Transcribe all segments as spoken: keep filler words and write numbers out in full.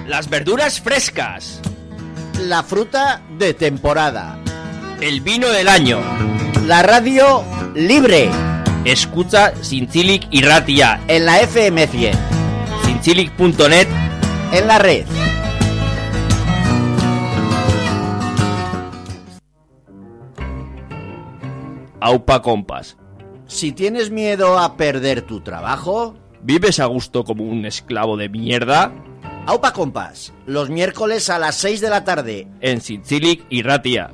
Las verduras frescas. La fruta de temporada. El vino del año. La radio libre. Escucha Zintzilik Irratia en la F M cien. Zintzilik punto net en la red. Aupa Compas. Si tienes miedo a perder tu trabajo, ¿vives a gusto como un esclavo de mierda? Aupa Compas, los miércoles a las seis de la tarde en Zintzilik Irratia.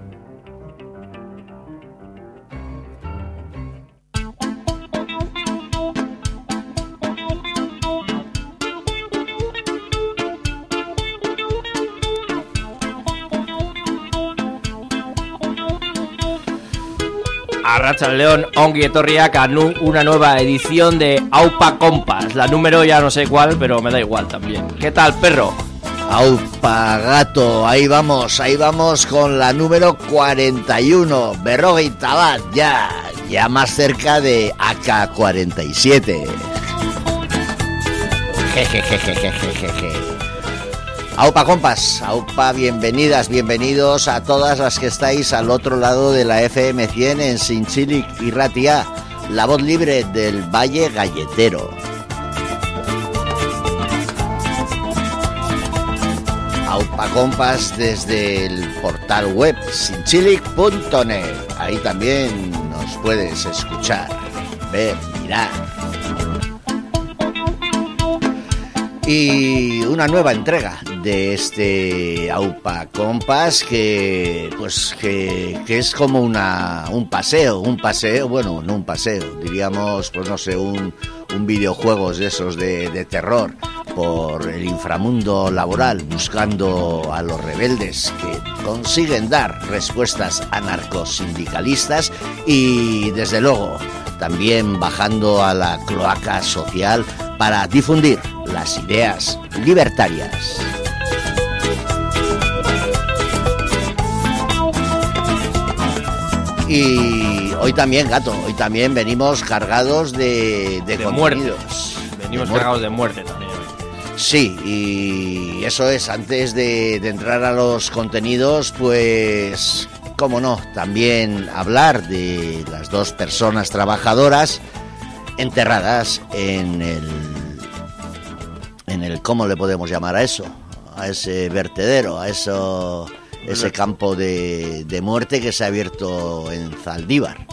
Arratsaldeon, ongi etorriak a una nueva edición de Aupa Compas. La número ya no sé cuál, pero me da igual también. ¿Qué tal, perro? Aupa gato, ahí vamos, ahí vamos con la número cuarenta y uno. Berrogeita bat, ya, ya más cerca de A K cuarenta y siete. Jejejejejejeje. Aupa Compas, Aupa, bienvenidas, bienvenidos a todas las que estáis al otro lado de la F M cien en Zintzilik Irratia, la voz libre del Valle Galletero. Aupa Compas desde el portal web zintzilik punto net, ahí también nos puedes escuchar, ver, mirar. Y una nueva entrega de este Aupa Compas que pues que, que es como una un paseo, un paseo, bueno, no un paseo, diríamos, pues no sé, un, un videojuegos de esos de, de terror por el inframundo laboral, buscando a los rebeldes que consiguen dar respuestas anarcosindicalistas y desde luego también bajando a la cloaca social para difundir las ideas libertarias. Y hoy también, gato, hoy también venimos cargados de, de, de contenidos. Muerte. Venimos de cargados muerte. de muerte también hoy. Sí, y eso es, antes de, de entrar a los contenidos, pues, cómo no, también hablar de las dos personas trabajadoras enterradas en el, en el, ¿cómo le podemos llamar a eso? A ese vertedero, a eso, ese campo de, de muerte que se ha abierto en Zaldívar.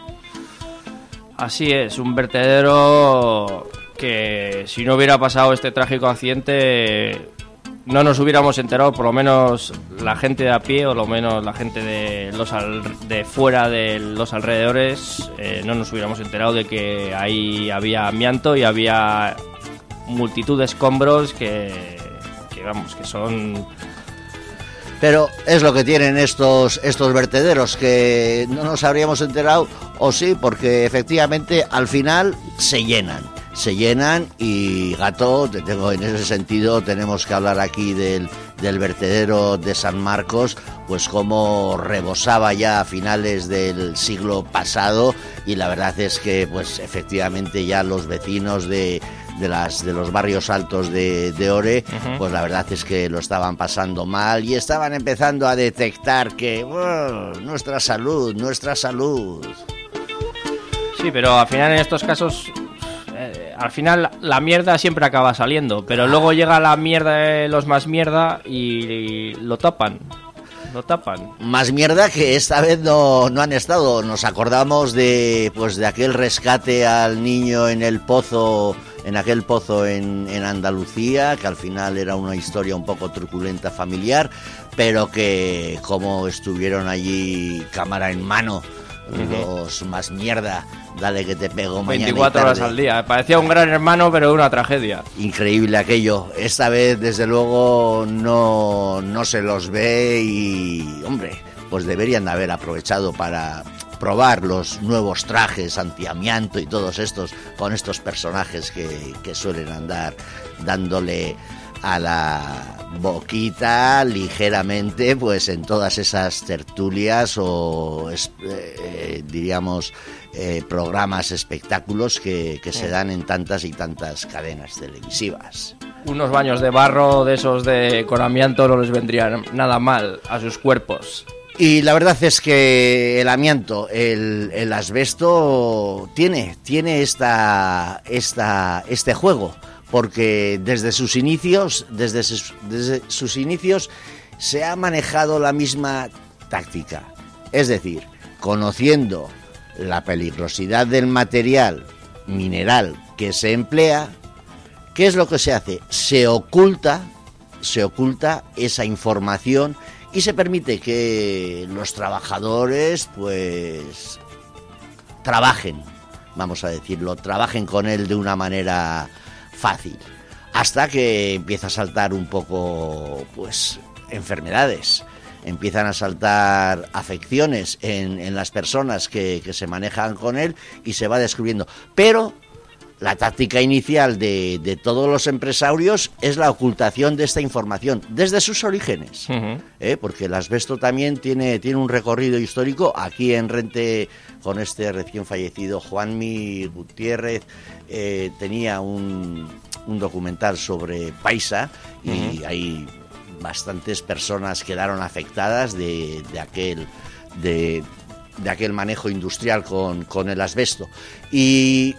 Así es, un vertedero que si no hubiera pasado este trágico accidente no nos hubiéramos enterado, por lo menos la gente de a pie o lo menos la gente de los al, de fuera de los alrededores, eh, no nos hubiéramos enterado de que ahí había amianto y había multitud de escombros que, que vamos, que son... Pero es lo que tienen estos estos vertederos, que no nos habríamos enterado, o sí, porque efectivamente al final se llenan. Se llenan y, gato, te tengo, en ese sentido tenemos que hablar aquí del, del vertedero de San Marcos, pues como rebosaba ya a finales del siglo pasado, y la verdad es que pues efectivamente ya los vecinos de, de, las, de los barrios altos de, de Ore, uh-huh. pues la verdad es que lo estaban pasando mal y estaban empezando a detectar que oh, nuestra salud, nuestra salud. Sí, pero al final en estos casos... Al final la mierda siempre acaba saliendo, pero luego llega la mierda de los más mierda y, y lo tapan, lo tapan. Más mierda que esta vez no, no han estado. Nos acordamos de pues de aquel rescate al niño en el pozo, en aquel pozo en, en Andalucía, que al final era una historia un poco truculenta familiar, pero que como estuvieron allí cámara en mano, uh-huh. los más mierda, dale que te pego mañana veinticuatro horas al día. Parecía un gran hermano, pero una tragedia. Increíble aquello. Esta vez, desde luego, no, no se los ve y, hombre, pues deberían de haber aprovechado para probar los nuevos trajes antiamianto y todos estos, con estos personajes que, que suelen andar dándole a la boquita ligeramente, pues en todas esas tertulias o eh, diríamos eh, programas, espectáculos que, que se dan en tantas y tantas cadenas televisivas. unos baños de barro de esos de con amianto no les vendrían nada mal a sus cuerpos. Y la verdad es que el amianto, el, el asbesto tiene, tiene esta, esta, este juego, porque desde sus inicios, desde sus, desde sus inicios se ha manejado la misma táctica. Es decir, conociendo la peligrosidad del material mineral que se emplea, ¿qué es lo que se hace? Se oculta, se oculta esa información y se permite que los trabajadores, pues, trabajen, vamos a decirlo, trabajen con él de una manera fácil, hasta que empieza a saltar un poco, pues, enfermedades, empiezan a saltar afecciones en, en las personas que, que se manejan con él y se va descubriendo. Pero la táctica inicial de, de todos los empresarios es la ocultación de esta información desde sus orígenes, uh-huh. ¿eh? Porque el asbesto también tiene, tiene un recorrido histórico. Aquí en Rente, con este recién fallecido Juanmi Gutiérrez, eh, tenía un, un documental sobre Paisa, y uh-huh. hay bastantes personas quedaron afectadas de, de aquel de, de aquel manejo industrial con, con el asbesto. Y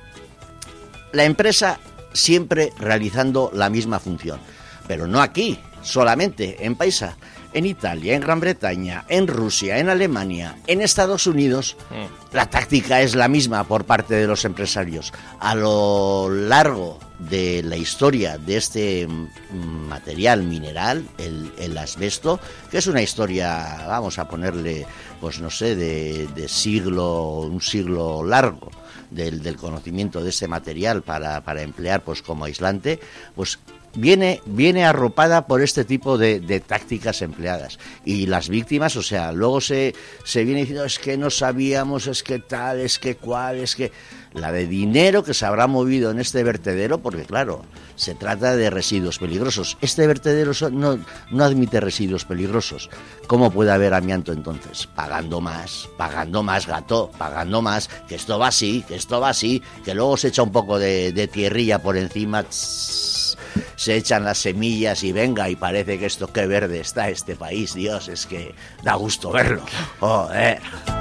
la empresa siempre realizando la misma función, pero no aquí solamente, en Paisa, en Italia, en Gran Bretaña, en Rusia, en Alemania, en Estados Unidos, mm. la táctica es la misma por parte de los empresarios. A lo largo de la historia de este material mineral, el, el asbesto, que es una historia, vamos a ponerle, pues no sé, de, de siglo, un siglo largo, Del, del conocimiento de ese material para, para emplear pues como aislante, pues viene, viene arropada por este tipo de, de tácticas empleadas. Y las víctimas, o sea, luego se, se viene diciendo, es que no sabíamos, es que tal, es que cual, es que... La de dinero que se habrá movido en este vertedero, porque claro, se trata de residuos peligrosos. Este vertedero no, no admite residuos peligrosos. ¿Cómo puede haber amianto entonces? Pagando más, pagando más, gato, pagando más, que esto va así, que esto va así, que luego se echa un poco de, de tierrilla por encima, tss, se echan las semillas y venga, y parece que esto, qué verde está este país, Dios, es que da gusto verlo. Joder.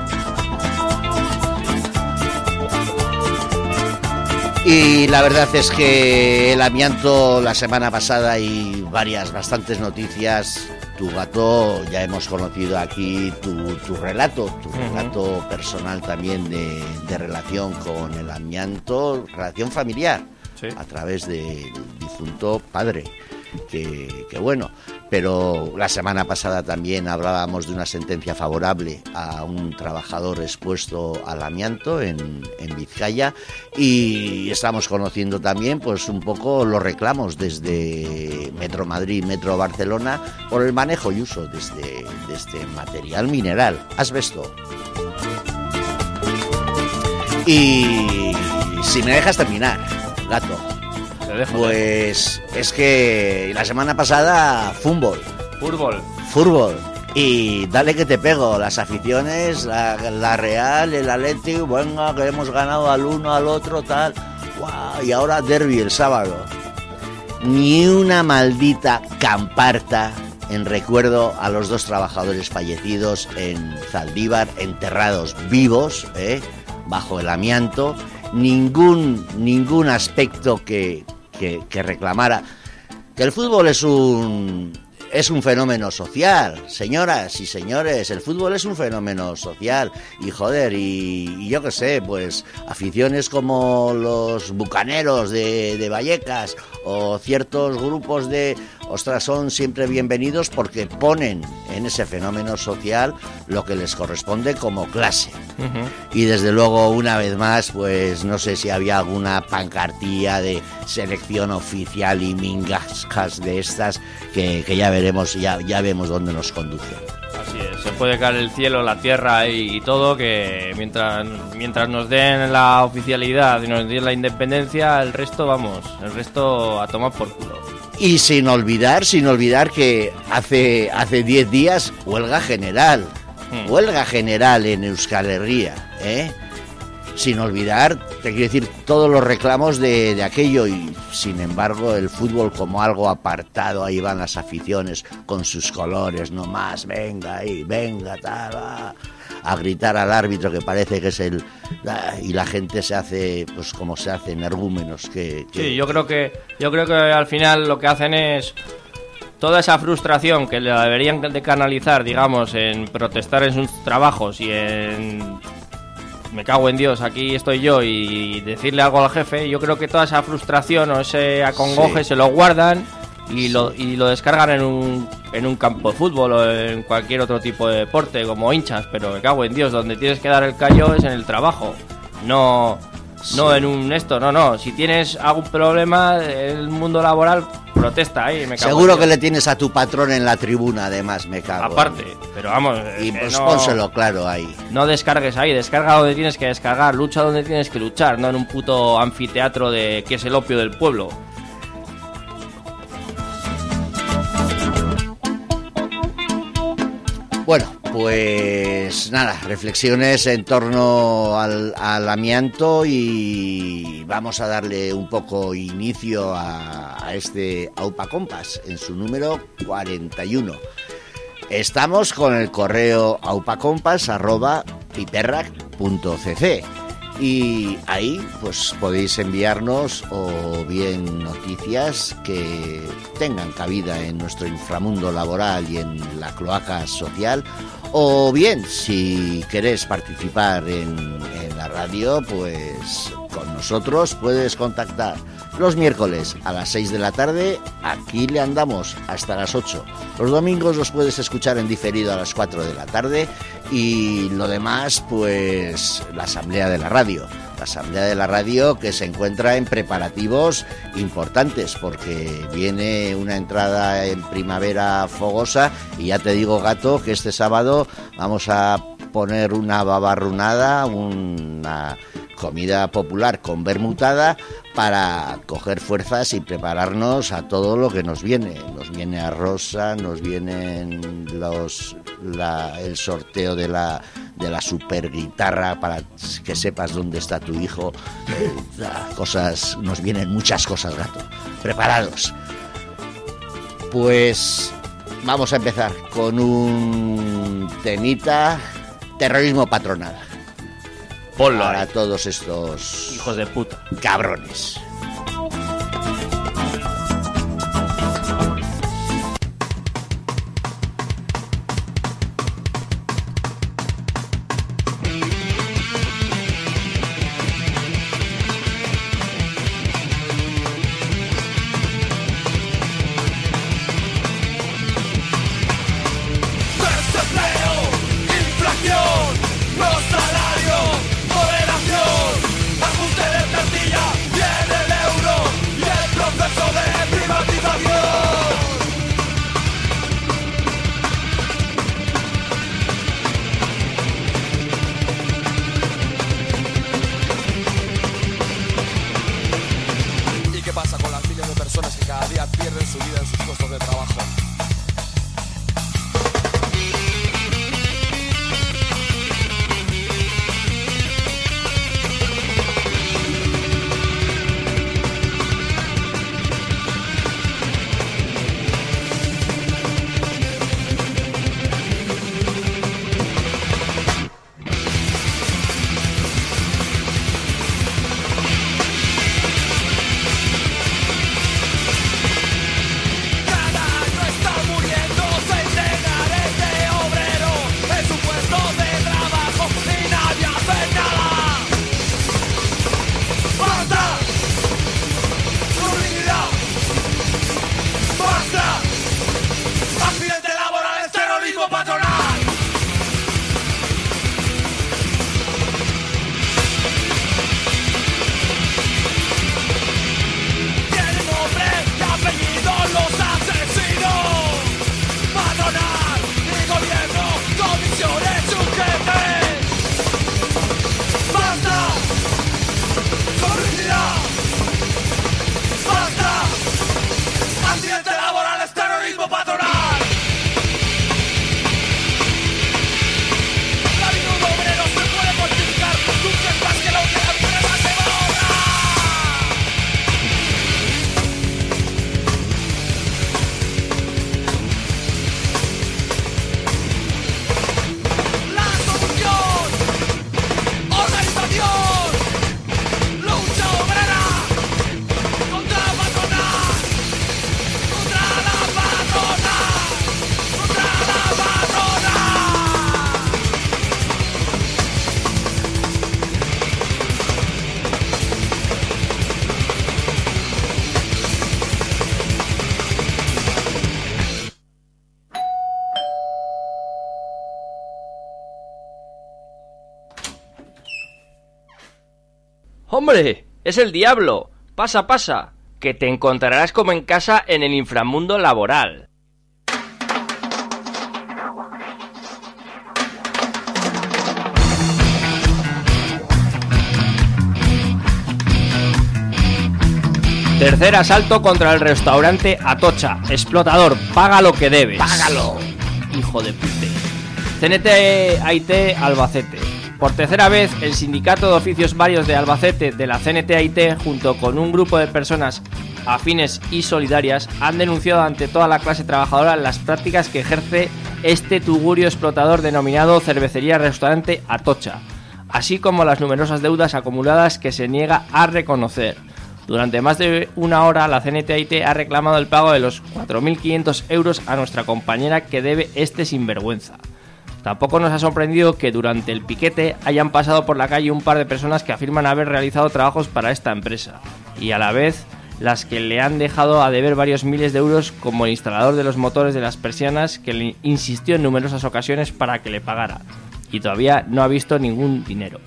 Y la verdad es que el amianto, la semana pasada hay varias, bastantes noticias. Tu gato, ya hemos conocido aquí tu, tu relato, tu uh-huh. relato personal también de, de relación con el amianto, relación familiar, sí. a través del difunto padre. Que, que bueno, pero la semana pasada también hablábamos de una sentencia favorable a un trabajador expuesto al amianto en, en Vizcaya, y estamos conociendo también pues un poco los reclamos desde Metro Madrid, Metro Barcelona, por el manejo y uso de este, de este material mineral, asbesto. Y si me dejas terminar, gato, pues es que la semana pasada fútbol, fútbol, fútbol y dale que te pego, las aficiones, la, la Real, el Atlético, venga que hemos ganado al uno, al otro, tal, wow, y ahora derbi el sábado, ni una maldita camparta en recuerdo a los dos trabajadores fallecidos en Zaldívar, enterrados vivos, ¿eh? bajo el amianto, ningún ningún aspecto que Que, que reclamara que el fútbol es un es un fenómeno social, señoras y señores, el fútbol es un fenómeno social y joder, y, y yo qué sé, pues aficiones como los bucaneros de, de Vallecas o ciertos grupos de, ostras, son siempre bienvenidos porque ponen en ese fenómeno social lo que les corresponde como clase. Uh-huh. Y desde luego, una vez más, pues no sé si había alguna pancartilla de selección oficial y mingascas de estas que, que ya veremos, ya, ya vemos dónde nos conduce. Así es, se puede caer el cielo, la tierra y, y todo, que mientras mientras nos den la oficialidad y nos den la independencia, el resto, vamos, el resto a tomar por culo. Y sin olvidar, sin olvidar que hace hace diez días huelga general, hmm. huelga general en Euskal Herria, ¿eh? Sin olvidar, te quiero decir, todos los reclamos de, de aquello y, sin embargo, el fútbol como algo apartado, ahí van las aficiones con sus colores, no más, venga ahí, venga, tal, va, a gritar al árbitro que parece que es el... y la gente se hace, pues como se hace, energúmenos que... que... Sí, yo creo que, yo creo que al final lo que hacen es... Toda esa frustración que la deberían de canalizar, digamos, en protestar en sus trabajos y en... me cago en Dios, aquí estoy yo, y decirle algo al jefe, yo creo que toda esa frustración o ese acongoje sí. se lo guardan y, sí. lo, y lo descargan en un, en un campo de fútbol o en cualquier otro tipo de deporte, como hinchas, pero me cago en Dios, donde tienes que dar el callo es en el trabajo, no, sí. no en un esto, no, no, si tienes algún problema, el mundo laboral... protesta ahí, me cago. Seguro que le tienes a tu patrón en la tribuna, además, me cago. Aparte, pero vamos... Y pues no, pónselo claro ahí. No descargues ahí, descarga donde tienes que descargar, lucha donde tienes que luchar, no en un puto anfiteatro de que es el opio del pueblo. Bueno, pues nada, reflexiones en torno al, al amianto y vamos a darle un poco inicio a, a este Aupa Compas en su número cuarenta y uno. Estamos con el correo aupacompas arroba piperrac punto c c y ahí pues podéis enviarnos o bien noticias que tengan cabida en nuestro inframundo laboral y en la cloaca social, o bien si querés participar en, en la radio, pues con nosotros puedes contactar los miércoles a las seis de la tarde, aquí le andamos hasta las ocho. Los domingos los puedes escuchar en diferido a las cuatro de la tarde y lo demás, pues la asamblea de la radio. La asamblea de la radio que se encuentra en preparativos importantes porque viene una entrada en primavera fogosa y ya te digo, gato, que este sábado vamos a poner una babarrunada, una comida popular con bermutada para coger fuerzas y prepararnos a todo lo que nos viene. Nos viene a Rosa, nos vienen los la, el sorteo de la de la super guitarra para que sepas dónde está tu hijo. Eh, cosas, nos vienen muchas cosas, gato. Preparados. Pues vamos a empezar con un temita, terrorismo patronal. Ponlo para ahí. Todos estos hijos de puta cabrones. Cada año es ¡Hombre! ¡Es el diablo! ¡Pasa, pasa! Que te encontrarás como en casa en el inframundo laboral. Tercer asalto contra el restaurante Atocha. Explotador, paga lo que debes. ¡Págalo! Hijo de pute. C N T A I T Albacete. Por tercera vez, el Sindicato de Oficios Varios de Albacete de la C N T A I T, junto con un grupo de personas afines y solidarias, han denunciado ante toda la clase trabajadora las prácticas que ejerce este tugurio explotador denominado Cervecería Restaurante Atocha, así como las numerosas deudas acumuladas que se niega a reconocer. Durante más de una hora, la C N T A I T ha reclamado el pago de los cuatro mil quinientos euros a nuestra compañera que debe este sinvergüenza. Tampoco nos ha sorprendido que durante el piquete hayan pasado por la calle un par de personas que afirman haber realizado trabajos para esta empresa, y a la vez las que le han dejado a deber varios miles de euros, como el instalador de los motores de las persianas, que le insistió en numerosas ocasiones para que le pagara, y todavía no ha visto ningún dinero.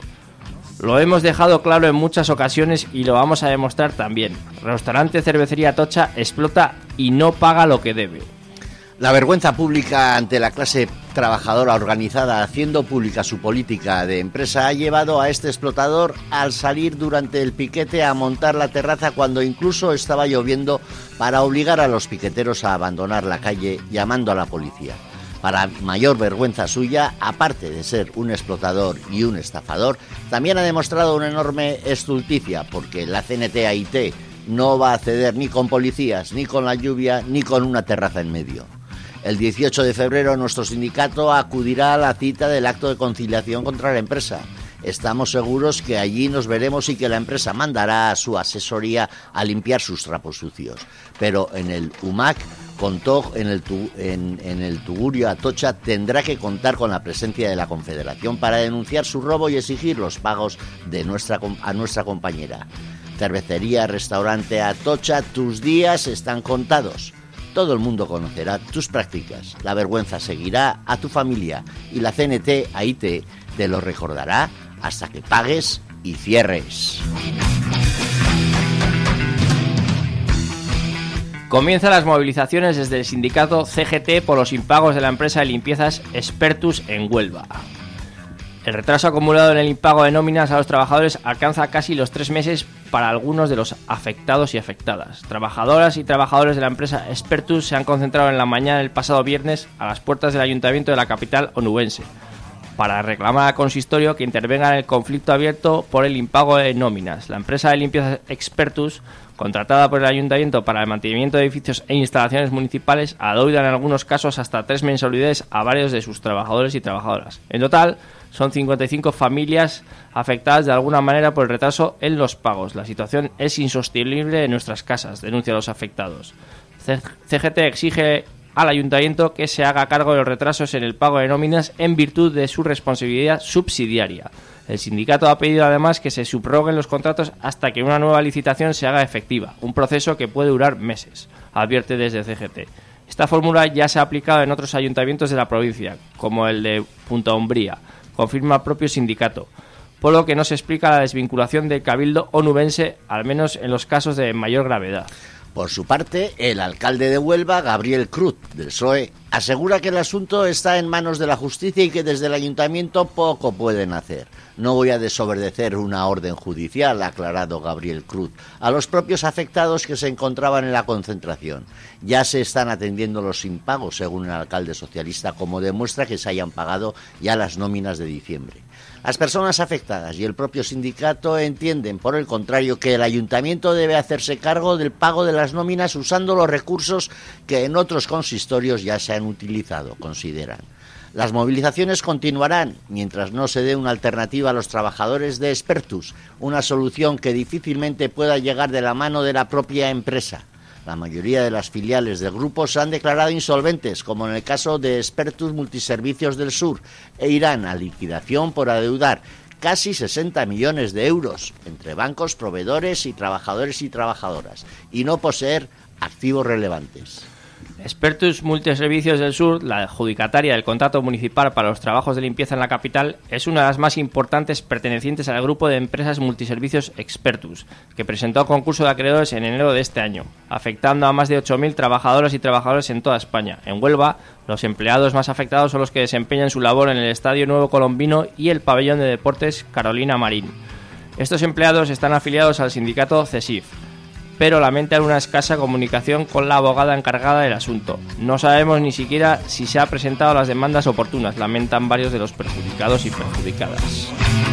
Lo hemos dejado claro en muchas ocasiones y lo vamos a demostrar también. Restaurante Cervecería Atocha explota y no paga lo que debe. La vergüenza pública ante la clase trabajadora organizada haciendo pública su política de empresa ha llevado a este explotador al salir durante el piquete a montar la terraza cuando incluso estaba lloviendo para obligar a los piqueteros a abandonar la calle llamando a la policía. Para mayor vergüenza suya, aparte de ser un explotador y un estafador, también ha demostrado una enorme estulticia, porque la C N T A I T no va a ceder ni con policías, ni con la lluvia, ni con una terraza en medio. El dieciocho de febrero nuestro sindicato acudirá a la cita del acto de conciliación contra la empresa. Estamos seguros que allí nos veremos y que la empresa mandará a su asesoría a limpiar sus trapos sucios. Pero en el U M A C contó en el, tu, en, en el Tugurio Atocha tendrá que contar con la presencia de la Confederación para denunciar su robo y exigir los pagos de nuestra, a nuestra compañera. Cervecería Restaurante Atocha, tus días están contados. Todo el mundo conocerá tus prácticas. La vergüenza seguirá a tu familia y la C N T A I T te lo recordará hasta que pagues y cierres. Comienzan las movilizaciones desde el sindicato C G T por los impagos de la empresa de limpiezas Expertus en Huelva. El retraso acumulado en el impago de nóminas a los trabajadores alcanza casi los tres meses para algunos de los afectados y afectadas. Trabajadoras y trabajadores de la empresa Expertus se han concentrado en la mañana del pasado viernes a las puertas del ayuntamiento de la capital onubense para reclamar al consistorio que intervenga en el conflicto abierto por el impago de nóminas. La empresa de limpieza Expertus, contratada por el ayuntamiento para el mantenimiento de edificios e instalaciones municipales, adeuda en algunos casos hasta tres mensualidades a varios de sus trabajadores y trabajadoras. En total, son cincuenta y cinco familias afectadas de alguna manera por el retraso en los pagos. La situación es insostenible en nuestras casas, denuncian los afectados. C G T exige al ayuntamiento que se haga cargo de los retrasos en el pago de nóminas en virtud de su responsabilidad subsidiaria. El sindicato ha pedido además que se subroguen los contratos hasta que una nueva licitación se haga efectiva, un proceso que puede durar meses, advierte desde C G T. Esta fórmula ya se ha aplicado en otros ayuntamientos de la provincia, como el de Punta Umbría, confirma el propio sindicato, por lo que no se explica la desvinculación del cabildo onubense, al menos en los casos de mayor gravedad. Por su parte, el alcalde de Huelva, Gabriel Cruz, del P S O E, asegura que el asunto está en manos de la justicia y que desde el ayuntamiento poco pueden hacer. No voy a desobedecer una orden judicial, ha aclarado Gabriel Cruz, a los propios afectados que se encontraban en la concentración. Ya se están atendiendo los impagos, según el alcalde socialista, como demuestra que se hayan pagado ya las nóminas de diciembre. Las personas afectadas y el propio sindicato entienden, por el contrario, que el ayuntamiento debe hacerse cargo del pago de las nóminas usando los recursos que en otros consistorios ya se han utilizado, consideran. Las movilizaciones continuarán mientras no se dé una alternativa a los trabajadores de Expertus, una solución que difícilmente pueda llegar de la mano de la propia empresa. La mayoría de las filiales del grupo se han declarado insolventes, como en el caso de Expertus Multiservicios del Sur, e irán a liquidación por adeudar casi sesenta millones de euros entre bancos, proveedores y trabajadores y trabajadoras, y no poseer activos relevantes. Expertus Multiservicios del Sur, la adjudicataria del contrato municipal para los trabajos de limpieza en la capital, es una de las más importantes pertenecientes al grupo de empresas multiservicios Expertus, que presentó concurso de acreedores en enero de este año, afectando a más de ocho mil trabajadoras y trabajadores en toda España. En Huelva, los empleados más afectados son los que desempeñan su labor en el Estadio Nuevo Colombino y el Pabellón de Deportes Carolina Marín. Estos empleados están afiliados al sindicato CESIF, pero lamentan una escasa comunicación con la abogada encargada del asunto. No sabemos ni siquiera si se han presentado las demandas oportunas, lamentan varios de los perjudicados y perjudicadas.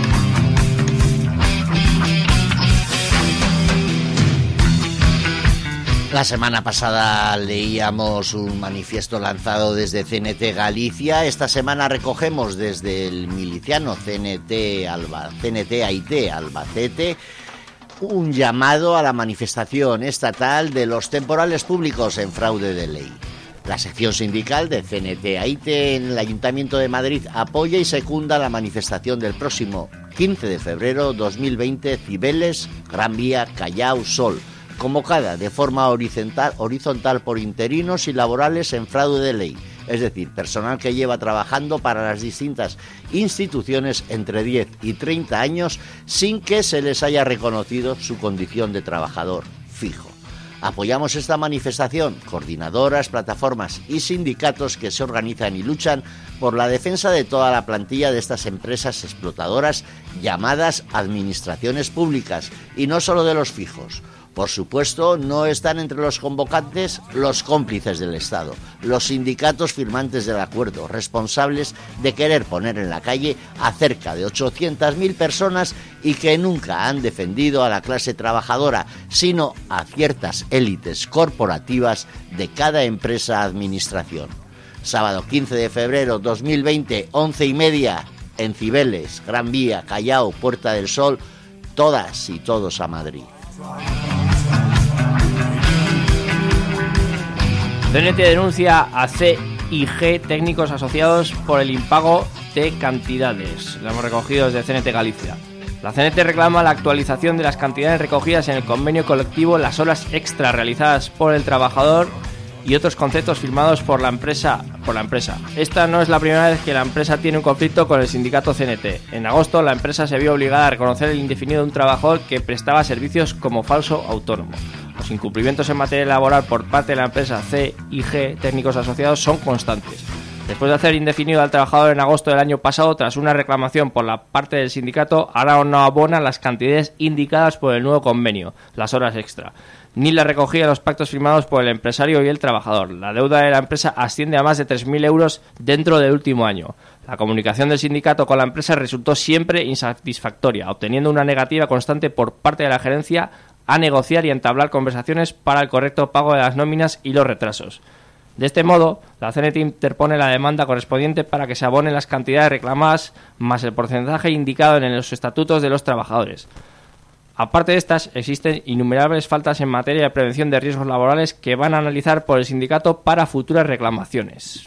La semana pasada leíamos un manifiesto lanzado desde C N T Galicia. Esta semana recogemos desde el miliciano C N T, Alba, C N T A I T Albacete un llamado a la manifestación estatal de los temporales públicos en fraude de ley. La sección sindical de C N T A I T en el Ayuntamiento de Madrid apoya y secunda la manifestación del próximo quince de febrero dos mil veinte, Cibeles, Gran Vía, Callao, Sol, convocada de forma horizontal, horizontal por interinos y laborales en fraude de ley, es decir, personal que lleva trabajando para las distintas instituciones entre diez y treinta años sin que se les haya reconocido su condición de trabajador fijo. Apoyamos esta manifestación, coordinadoras, plataformas y sindicatos que se organizan y luchan por la defensa de toda la plantilla de estas empresas explotadoras llamadas administraciones públicas y no solo de los fijos. Por supuesto, no están entre los convocantes los cómplices del Estado, los sindicatos firmantes del acuerdo, responsables de querer poner en la calle a cerca de ochocientas mil personas y que nunca han defendido a la clase trabajadora, sino a ciertas élites corporativas de cada empresa-administración. Sábado quince de febrero dos mil veinte, once y media, en Cibeles, Gran Vía, Callao, Puerta del Sol, todas y todos a Madrid. C N T denuncia a C I G técnicos asociados por el impago de cantidades. Lo hemos recogido desde C N T Galicia. La C N T reclama la actualización de las cantidades recogidas en el convenio colectivo, las horas extra realizadas por el trabajador y otros conceptos firmados por la empresa. Por la empresa. Esta no es la primera vez que la empresa tiene un conflicto con el sindicato C N T. En agosto, la empresa se vio obligada a reconocer el indefinido de un trabajador que prestaba servicios como falso autónomo. Los incumplimientos en materia laboral por parte de la empresa C I G Técnicos Asociados son constantes. Después de hacer indefinido al trabajador en agosto del año pasado, tras una reclamación por la parte del sindicato, ahora no abonan las cantidades indicadas por el nuevo convenio, las horas extra, ni la recogida de los pactos firmados por el empresario y el trabajador. La deuda de la empresa asciende a más de tres mil euros dentro del último año. La comunicación del sindicato con la empresa resultó siempre insatisfactoria, obteniendo una negativa constante por parte de la gerencia a negociar y entablar conversaciones para el correcto pago de las nóminas y los retrasos. De este modo, la C N T interpone la demanda correspondiente para que se abonen las cantidades reclamadas más el porcentaje indicado en los estatutos de los trabajadores. Aparte de estas, existen innumerables faltas en materia de prevención de riesgos laborales que van a analizar por el sindicato para futuras reclamaciones.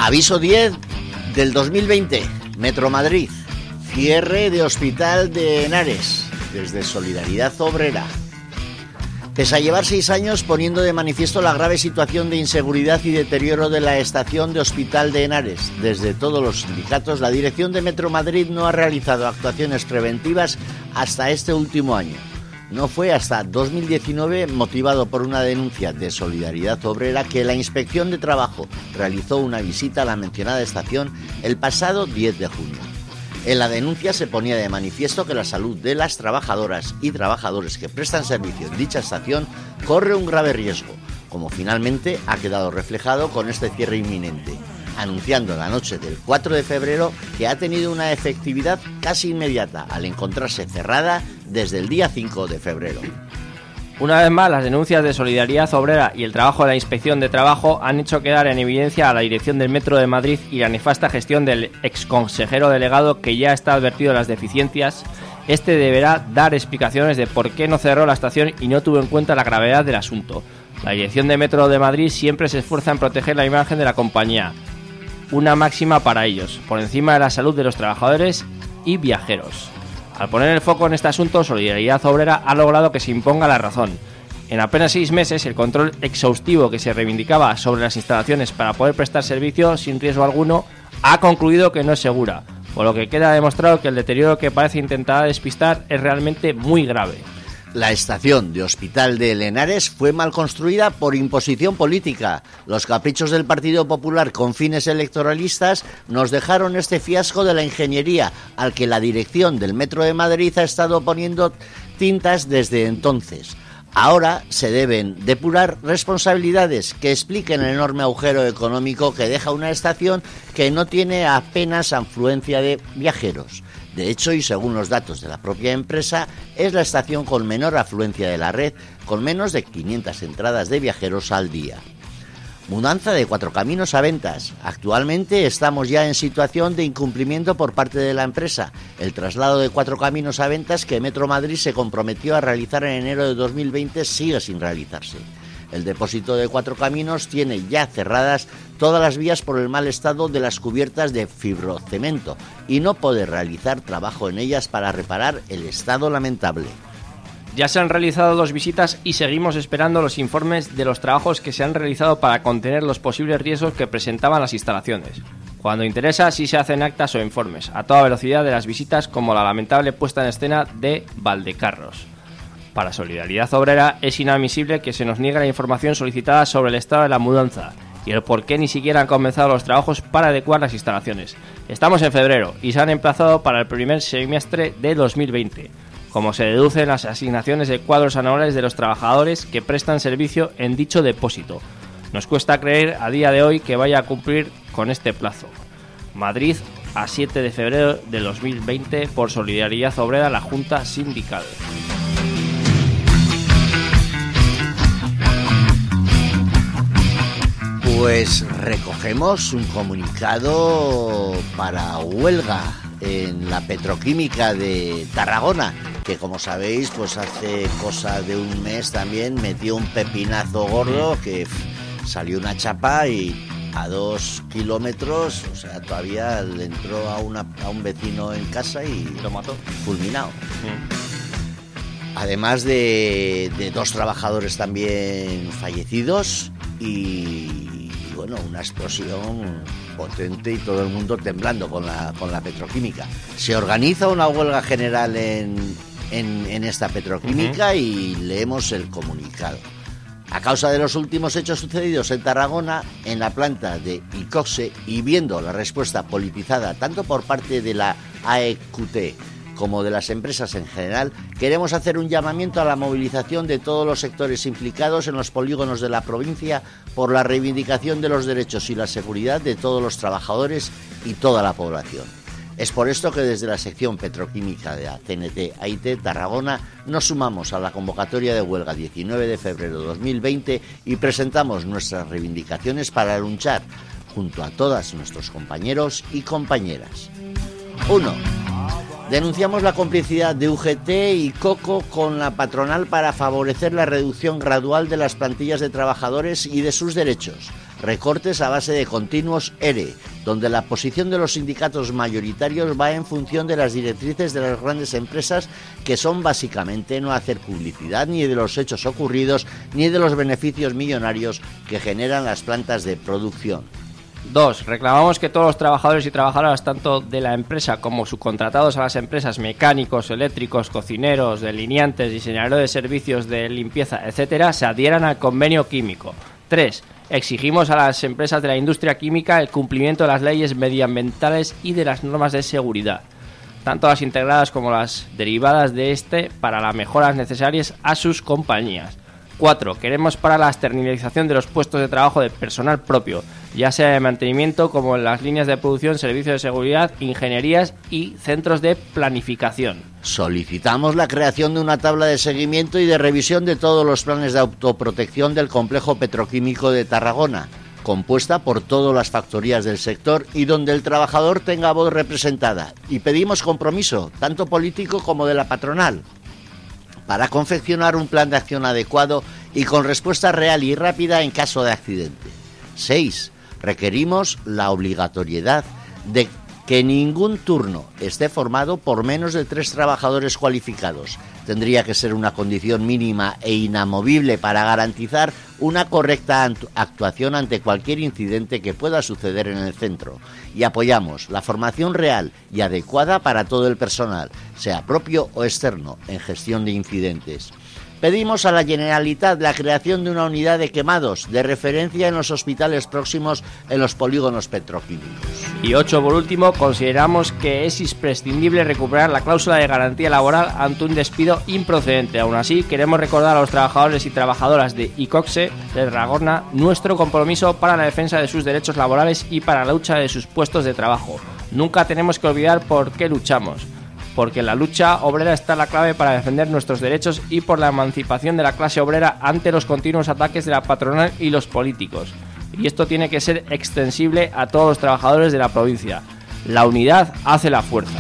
Aviso diez del dos mil veinte, Metro Madrid, cierre de Hospital de Henares, desde Solidaridad Obrera. Pese a llevar seis años poniendo de manifiesto la grave situación de inseguridad y deterioro de la estación de Hospital de Henares, desde todos los sindicatos, la dirección de Metro Madrid no ha realizado actuaciones preventivas hasta este último año. No fue hasta dos mil diecinueve, motivado por una denuncia de Solidaridad Obrera, que la Inspección de Trabajo realizó una visita a la mencionada estación el pasado diez de junio. En la denuncia se ponía de manifiesto que la salud de las trabajadoras y trabajadores que prestan servicio en dicha estación corre un grave riesgo, como finalmente ha quedado reflejado con este cierre inminente, anunciando la noche del cuatro de febrero que ha tenido una efectividad casi inmediata al encontrarse cerrada desde el día cinco de febrero. Una vez más, las denuncias de Solidaridad Obrera y el trabajo de la Inspección de Trabajo han hecho quedar en evidencia a la dirección del Metro de Madrid y la nefasta gestión del exconsejero delegado, que ya está advertido de las deficiencias. Este deberá dar explicaciones de por qué no cerró la estación y no tuvo en cuenta la gravedad del asunto. La dirección de Metro de Madrid siempre se esfuerza en proteger la imagen de la compañía, una máxima para ellos, por encima de la salud de los trabajadores y viajeros. Al poner el foco en este asunto, Solidaridad Obrera ha logrado que se imponga la razón. En apenas seis meses, el control exhaustivo que se reivindicaba sobre las instalaciones para poder prestar servicio sin riesgo alguno ha concluido que no es segura, por lo que queda demostrado que el deterioro que parece intentar despistar es realmente muy grave. La estación de Hospital de Henares fue mal construida por imposición política. Los caprichos del Partido Popular con fines electoralistas nos dejaron este fiasco de la ingeniería, al que la dirección del Metro de Madrid ha estado poniendo tintas desde entonces. Ahora se deben depurar responsabilidades que expliquen el enorme agujero económico que deja una estación que no tiene apenas afluencia de viajeros. De hecho, y según los datos de la propia empresa, es la estación con menor afluencia de la red, con menos de quinientas entradas de viajeros al día. Mudanza de Cuatro Caminos a Ventas. Actualmente estamos ya en situación de incumplimiento por parte de la empresa. El traslado de Cuatro Caminos a Ventas, que Metro Madrid se comprometió a realizar en enero de dos mil veinte, sigue sin realizarse. El depósito de Cuatro Caminos tiene ya cerradas todas las vías por el mal estado de las cubiertas de fibrocemento y no puede realizar trabajo en ellas para reparar el estado lamentable. Ya se han realizado dos visitas y seguimos esperando los informes de los trabajos que se han realizado para contener los posibles riesgos que presentaban las instalaciones. Cuando interesa, sí se hacen actas o informes, a toda velocidad, de las visitas, como la lamentable puesta en escena de Valdecarros. Para Solidaridad Obrera es inadmisible que se nos niegue la información solicitada sobre el estado de la mudanza y el por qué ni siquiera han comenzado los trabajos para adecuar las instalaciones. Estamos en febrero y se han emplazado para el primer semestre de dos mil veinte, como se deducen las asignaciones de cuadros anuales de los trabajadores que prestan servicio en dicho depósito. Nos cuesta creer a día de hoy que vaya a cumplir con este plazo. Madrid, a siete de febrero de dos mil veinte, por Solidaridad Obrera, la Junta Sindical. Pues recogemos un comunicado para huelga en la petroquímica de Tarragona, que como sabéis, pues hace cosa de un mes también metió un pepinazo gordo que salió una chapa y a dos kilómetros, o sea, todavía le entró a, una, a un vecino en casa y lo mató, fulminado. Mm. Además de, de dos trabajadores también fallecidos y bueno, una explosión potente y todo el mundo temblando con la, con la petroquímica. Se organiza una huelga general en, en, en esta petroquímica uh-huh. y leemos el comunicado. A causa de los últimos hechos sucedidos en Tarragona, en la planta de Icoxe, y viendo la respuesta politizada tanto por parte de la A E Q T como de las empresas en general, queremos hacer un llamamiento a la movilización de todos los sectores implicados en los polígonos de la provincia por la reivindicación de los derechos y la seguridad de todos los trabajadores y toda la población. Es por esto que desde la sección petroquímica de la C N T A I T Tarragona nos sumamos a la convocatoria de huelga diecinueve de febrero de dos mil veinte y presentamos nuestras reivindicaciones para luchar junto a todos nuestros compañeros y compañeras. uno. Denunciamos la complicidad de U G T y COCO con la patronal para favorecer la reducción gradual de las plantillas de trabajadores y de sus derechos. recortes a base de continuos E R E, donde la posición de los sindicatos mayoritarios va en función de las directrices de las grandes empresas, que son básicamente no hacer publicidad ni de los hechos ocurridos ni de los beneficios millonarios que generan las plantas de producción. Dos. Reclamamos que todos los trabajadores y trabajadoras, tanto de la empresa como subcontratados a las empresas, mecánicos, eléctricos, cocineros, delineantes, diseñadores de servicios de limpieza, etcétera, se adhieran al convenio químico. Tres. Exigimos a las empresas de la industria química el cumplimiento de las leyes medioambientales y de las normas de seguridad, tanto las integradas como las derivadas de este, para las mejoras necesarias a sus compañías. Cuatro. Queremos parar la externalización de los puestos de trabajo de personal propio, ya sea de mantenimiento como en las líneas de producción, servicios de seguridad, ingenierías y centros de planificación. Solicitamos la creación de una tabla de seguimiento y de revisión de todos los planes de autoprotección del complejo petroquímico de Tarragona, compuesta por todas las factorías del sector y donde el trabajador tenga voz representada. Y pedimos compromiso, tanto político como de la patronal, para confeccionar un plan de acción adecuado y con respuesta real y rápida en caso de accidente. seis. Requerimos la obligatoriedad de que ningún turno esté formado por menos de tres trabajadores cualificados. Tendría que ser una condición mínima e inamovible para garantizar una correcta actuación ante cualquier incidente que pueda suceder en el centro. Y apoyamos la formación real y adecuada para todo el personal, sea propio o externo, en gestión de incidentes. Pedimos a la Generalitat la creación de una unidad de quemados de referencia en los hospitales próximos en los polígonos petroquímicos. Y ocho, por último, consideramos que es imprescindible recuperar la cláusula de garantía laboral ante un despido improcedente. Aún así, queremos recordar a los trabajadores y trabajadoras de Icoxe de Tarragona nuestro compromiso para la defensa de sus derechos laborales y para la lucha de sus puestos de trabajo. Nunca tenemos que olvidar por qué luchamos, porque en la lucha obrera está la clave para defender nuestros derechos y por la emancipación de la clase obrera ante los continuos ataques de la patronal y los políticos. Y esto tiene que ser extensible a todos los trabajadores de la provincia. La unidad hace la fuerza.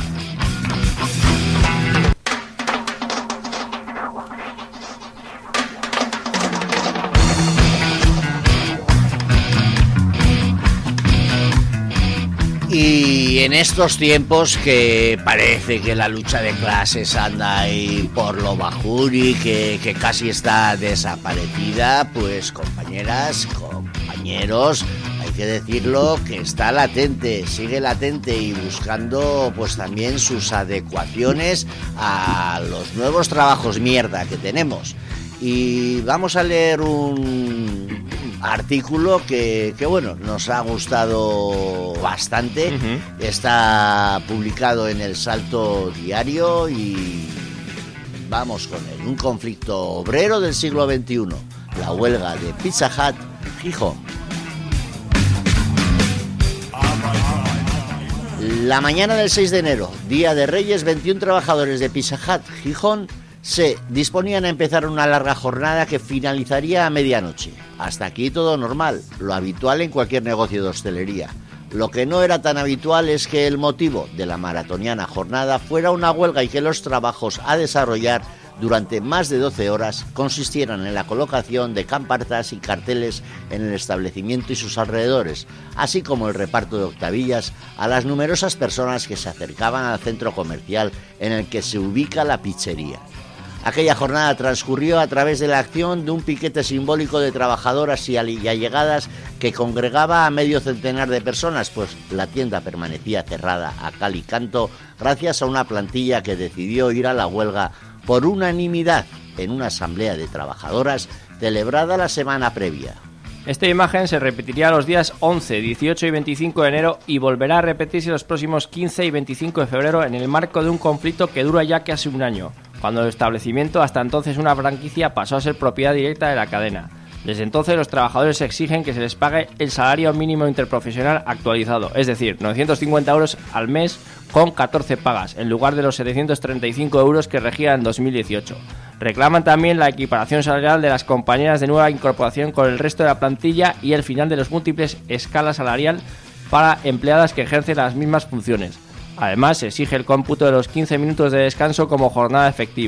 Y en estos tiempos que parece que la lucha de clases anda ahí por lo bajuri, que, que casi está desaparecida, pues compañeras, compañeros, hay que decirlo que está latente, sigue latente y buscando pues también sus adecuaciones a los nuevos trabajos mierda que tenemos. Y vamos a leer un artículo que, que bueno, nos ha gustado bastante. Uh-huh. Está publicado en El Salto Diario y vamos con él. Un conflicto obrero del siglo veintiuno, la huelga de Pizza Hut Gijón. La mañana del seis de enero, Día de Reyes, veintiún trabajadores de Pizza Hut Gijón se disponían a empezar una larga jornada que finalizaría a medianoche. Hasta aquí todo normal, lo habitual en cualquier negocio de hostelería. Lo que no era tan habitual es que el motivo de la maratoniana jornada fuera una huelga y que los trabajos a desarrollar durante más de doce horas consistieran en la colocación de campartas y carteles en el establecimiento y sus alrededores, así como el reparto de octavillas a las numerosas personas que se acercaban al centro comercial en el que se ubica la pizzería. Aquella jornada transcurrió a través de la acción de un piquete simbólico de trabajadoras y allegadas que congregaba a medio centenar de personas, pues la tienda permanecía cerrada a cal y canto gracias a una plantilla que decidió ir a la huelga por unanimidad en una asamblea de trabajadoras celebrada la semana previa. Esta imagen se repetiría los días once, dieciocho y veinticinco de enero y volverá a repetirse los próximos quince y veinticinco de febrero en el marco de un conflicto que dura ya casi un año, cuando el establecimiento, hasta entonces una franquicia, pasó a ser propiedad directa de la cadena. Desde entonces los trabajadores exigen que se les pague el salario mínimo interprofesional actualizado, es decir, novecientos cincuenta euros al mes con catorce pagas, en lugar de los setecientos treinta y cinco euros que regían en dos mil dieciocho. Reclaman también la equiparación salarial de las compañeras de nueva incorporación con el resto de la plantilla y el final de los múltiples escalas salarial para empleadas que ejercen las mismas funciones. Además, se exige el cómputo de los quince minutos de descanso como jornada efectiva.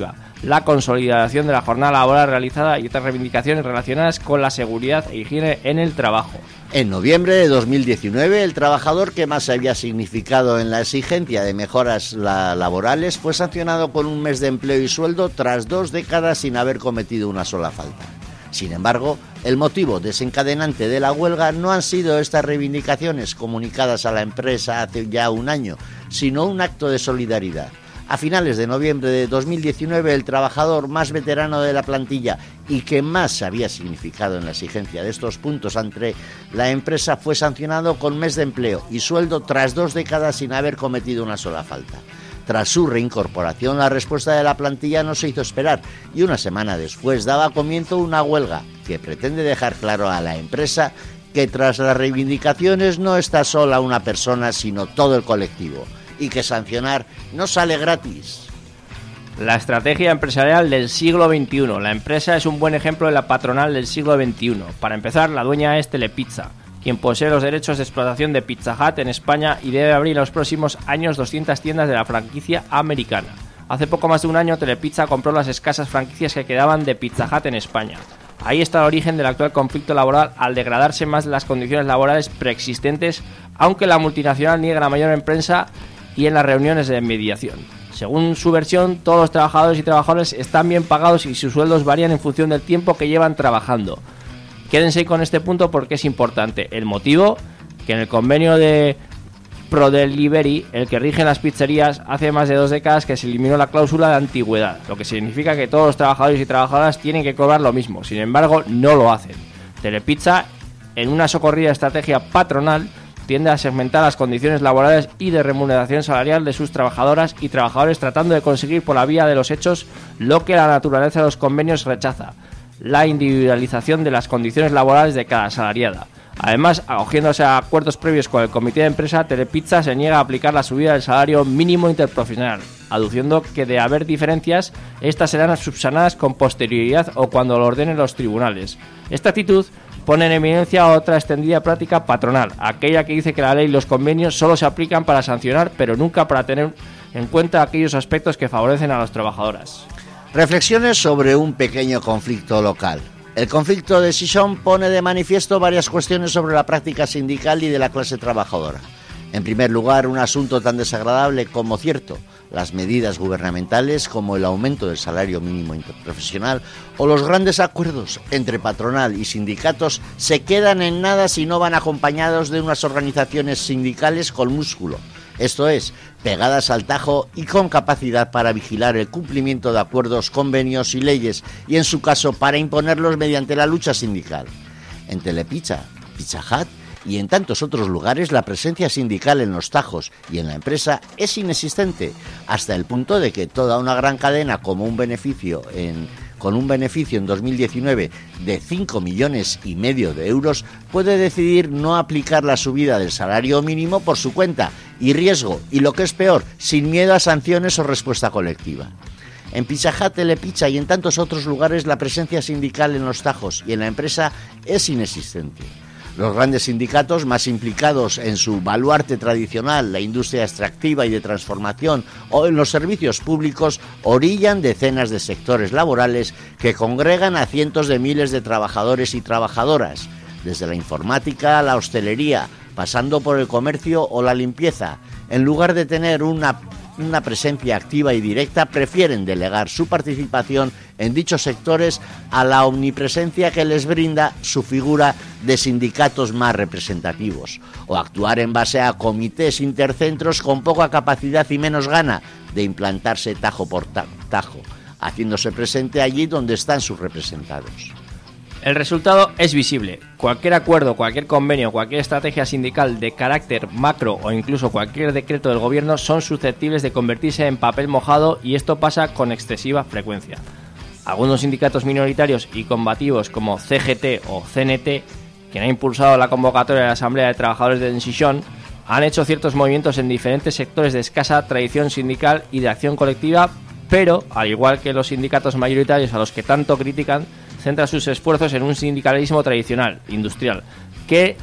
la consolidación de la jornada laboral realizada y otras reivindicaciones relacionadas con la seguridad e higiene en el trabajo. En noviembre de dos mil diecinueve, el trabajador que más había significado en la exigencia de mejoras la- laborales fue sancionado con un mes de empleo y sueldo tras dos décadas sin haber cometido una sola falta. Sin embargo, el motivo desencadenante de la huelga no han sido estas reivindicaciones comunicadas a la empresa hace ya un año, sino un acto de solidaridad. A finales de noviembre de dos mil diecinueve, el trabajador más veterano de la plantilla y que más había significado en la exigencia de estos puntos ante la empresa fue sancionado con mes de empleo y sueldo tras dos décadas sin haber cometido una sola falta. Tras su reincorporación, la respuesta de la plantilla no se hizo esperar y una semana después daba comienzo una huelga que pretende dejar claro a la empresa que tras las reivindicaciones no está sola una persona, sino todo el colectivo, y que sancionar no sale gratis. La estrategia empresarial del siglo veintiuno. La empresa es un buen ejemplo de la patronal del siglo veintiuno. Para empezar, la dueña es Telepizza, quien posee los derechos de explotación de Pizza Hut en España y debe abrir en los próximos años doscientas tiendas de la franquicia americana. Hace poco más de un año, Telepizza compró las escasas franquicias que quedaban de Pizza Hut en España. Ahí está el origen del actual conflicto laboral al degradarse más las condiciones laborales preexistentes, aunque la multinacional niega la mayor empresa y en las reuniones de mediación. Según su versión, todos los trabajadores y trabajadoras están bien pagados y sus sueldos varían en función del tiempo que llevan trabajando. Quédense con este punto porque es importante. El motivo, que en el convenio de ProDelivery, el que rige las pizzerías, hace más de dos décadas que se eliminó la cláusula de antigüedad, lo que significa que todos los trabajadores y trabajadoras tienen que cobrar lo mismo. Sin embargo, no lo hacen. Telepizza, en una socorrida estrategia patronal, tiende a segmentar las condiciones laborales y de remuneración salarial de sus trabajadoras y trabajadores, tratando de conseguir por la vía de los hechos lo que la naturaleza de los convenios rechaza: la individualización de las condiciones laborales de cada asalariada. Además, acogiéndose a acuerdos previos con el comité de empresa, Telepizza se niega a aplicar la subida del salario mínimo interprofesional, aduciendo que de haber diferencias, estas serán subsanadas con posterioridad o cuando lo ordenen los tribunales. Esta actitud pone en evidencia otra extendida práctica patronal, aquella que dice que la ley y los convenios solo se aplican para sancionar, pero nunca para tener en cuenta aquellos aspectos que favorecen a las trabajadoras. Reflexiones sobre un pequeño conflicto local. El conflicto de Xixón pone de manifiesto varias cuestiones sobre la práctica sindical y de la clase trabajadora. En primer lugar, un asunto tan desagradable como cierto: las medidas gubernamentales como el aumento del salario mínimo interprofesional o los grandes acuerdos entre patronal y sindicatos se quedan en nada si no van acompañados de unas organizaciones sindicales con músculo, esto es, pegadas al tajo y con capacidad para vigilar el cumplimiento de acuerdos, convenios y leyes, y en su caso para imponerlos mediante la lucha sindical. En Telepizza, Pizza Hut y en tantos otros lugares, la presencia sindical en los tajos y en la empresa es inexistente, hasta el punto de que toda una gran cadena como un beneficio en, con un beneficio en dos mil diecinueve de cinco millones y medio de euros puede decidir no aplicar la subida del salario mínimo por su cuenta y riesgo, y lo que es peor, sin miedo a sanciones o respuesta colectiva. En Pizza Hut, Telepizza y en tantos otros lugares, la presencia sindical en los tajos y en la empresa es inexistente. Los grandes sindicatos más implicados en su baluarte tradicional, la industria extractiva y de transformación, o en los servicios públicos, orillan decenas de sectores laborales que congregan a cientos de miles de trabajadores y trabajadoras, desde la informática a la hostelería, pasando por el comercio o la limpieza. En lugar de tener una una presencia activa y directa, prefieren delegar su participación en dichos sectores a la omnipresencia que les brinda su figura de sindicatos más representativos, o actuar en base a comités intercentros con poca capacidad y menos gana de implantarse tajo por tajo, haciéndose presente allí donde están sus representados. El resultado es visible. Cualquier acuerdo, cualquier convenio, cualquier estrategia sindical de carácter macro o incluso cualquier decreto del gobierno son susceptibles de convertirse en papel mojado, y esto pasa con excesiva frecuencia. Algunos sindicatos minoritarios y combativos como C G T o C N T, quien ha impulsado la convocatoria de la Asamblea de Trabajadores de Xixón, han hecho ciertos movimientos en diferentes sectores de escasa tradición sindical y de acción colectiva, pero, al igual que los sindicatos mayoritarios a los que tanto critican, centra sus esfuerzos en un sindicalismo tradicional, industrial, que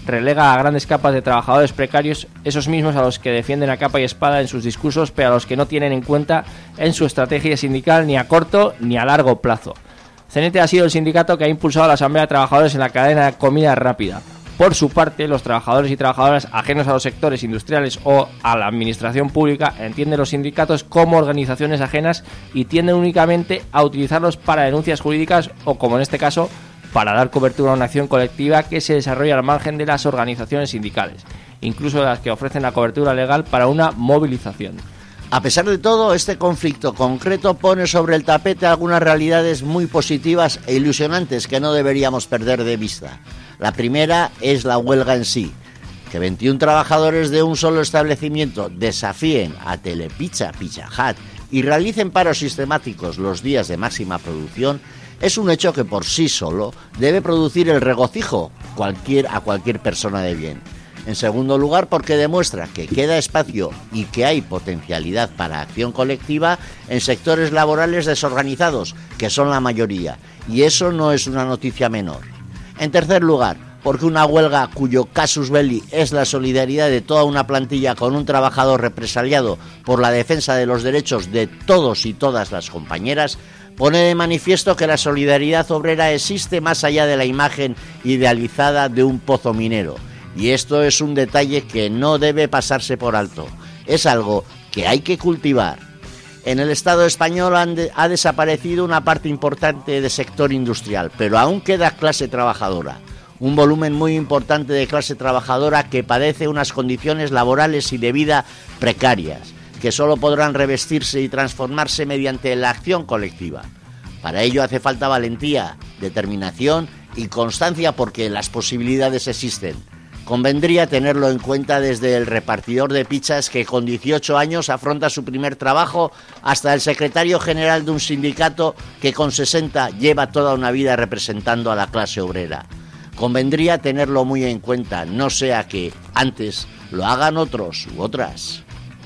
relega a grandes capas de trabajadores precarios, esos mismos a los que defienden a capa y espada en sus discursos, pero a los que no tienen en cuenta en su estrategia sindical ni a corto ni a largo plazo. C N T ha sido el sindicato que ha impulsado la Asamblea de Trabajadores en la cadena de comida rápida. Por su parte, los trabajadores y trabajadoras ajenos a los sectores industriales o a la administración pública entienden los sindicatos como organizaciones ajenas y tienden únicamente a utilizarlos para denuncias jurídicas o, como en este caso, para dar cobertura a una acción colectiva que se desarrolla al margen de las organizaciones sindicales, incluso las que ofrecen la cobertura legal para una movilización. A pesar de todo, este conflicto concreto pone sobre el tapete algunas realidades muy positivas e ilusionantes que no deberíamos perder de vista. La primera es la huelga en sí. Que veintiún trabajadores de un solo establecimiento desafíen a Telepizza, Pizza Hut y realicen paros sistemáticos los días de máxima producción es un hecho que por sí solo debe producir el regocijo cualquier, a cualquier persona de bien. En segundo lugar, porque demuestra que queda espacio y que hay potencialidad para acción colectiva en sectores laborales desorganizados, que son la mayoría, y eso no es una noticia menor. En tercer lugar, porque una huelga cuyo casus belli es la solidaridad de toda una plantilla con un trabajador represaliado por la defensa de los derechos de todos y todas las compañeras, pone de manifiesto que la solidaridad obrera existe más allá de la imagen idealizada de un pozo minero. Y esto es un detalle que no debe pasarse por alto. Es algo que hay que cultivar. En el Estado español han de, ha desaparecido una parte importante del sector industrial, pero aún queda clase trabajadora. Un volumen muy importante de clase trabajadora que padece unas condiciones laborales y de vida precarias, que solo podrán revestirse y transformarse mediante la acción colectiva. Para ello hace falta valentía, determinación y constancia porque las posibilidades existen. Convendría tenerlo en cuenta desde el repartidor de pizzas que con dieciocho años afronta su primer trabajo hasta el secretario general de un sindicato que con sesenta lleva toda una vida representando a la clase obrera. Convendría tenerlo muy en cuenta, no sea que antes lo hagan otros u otras.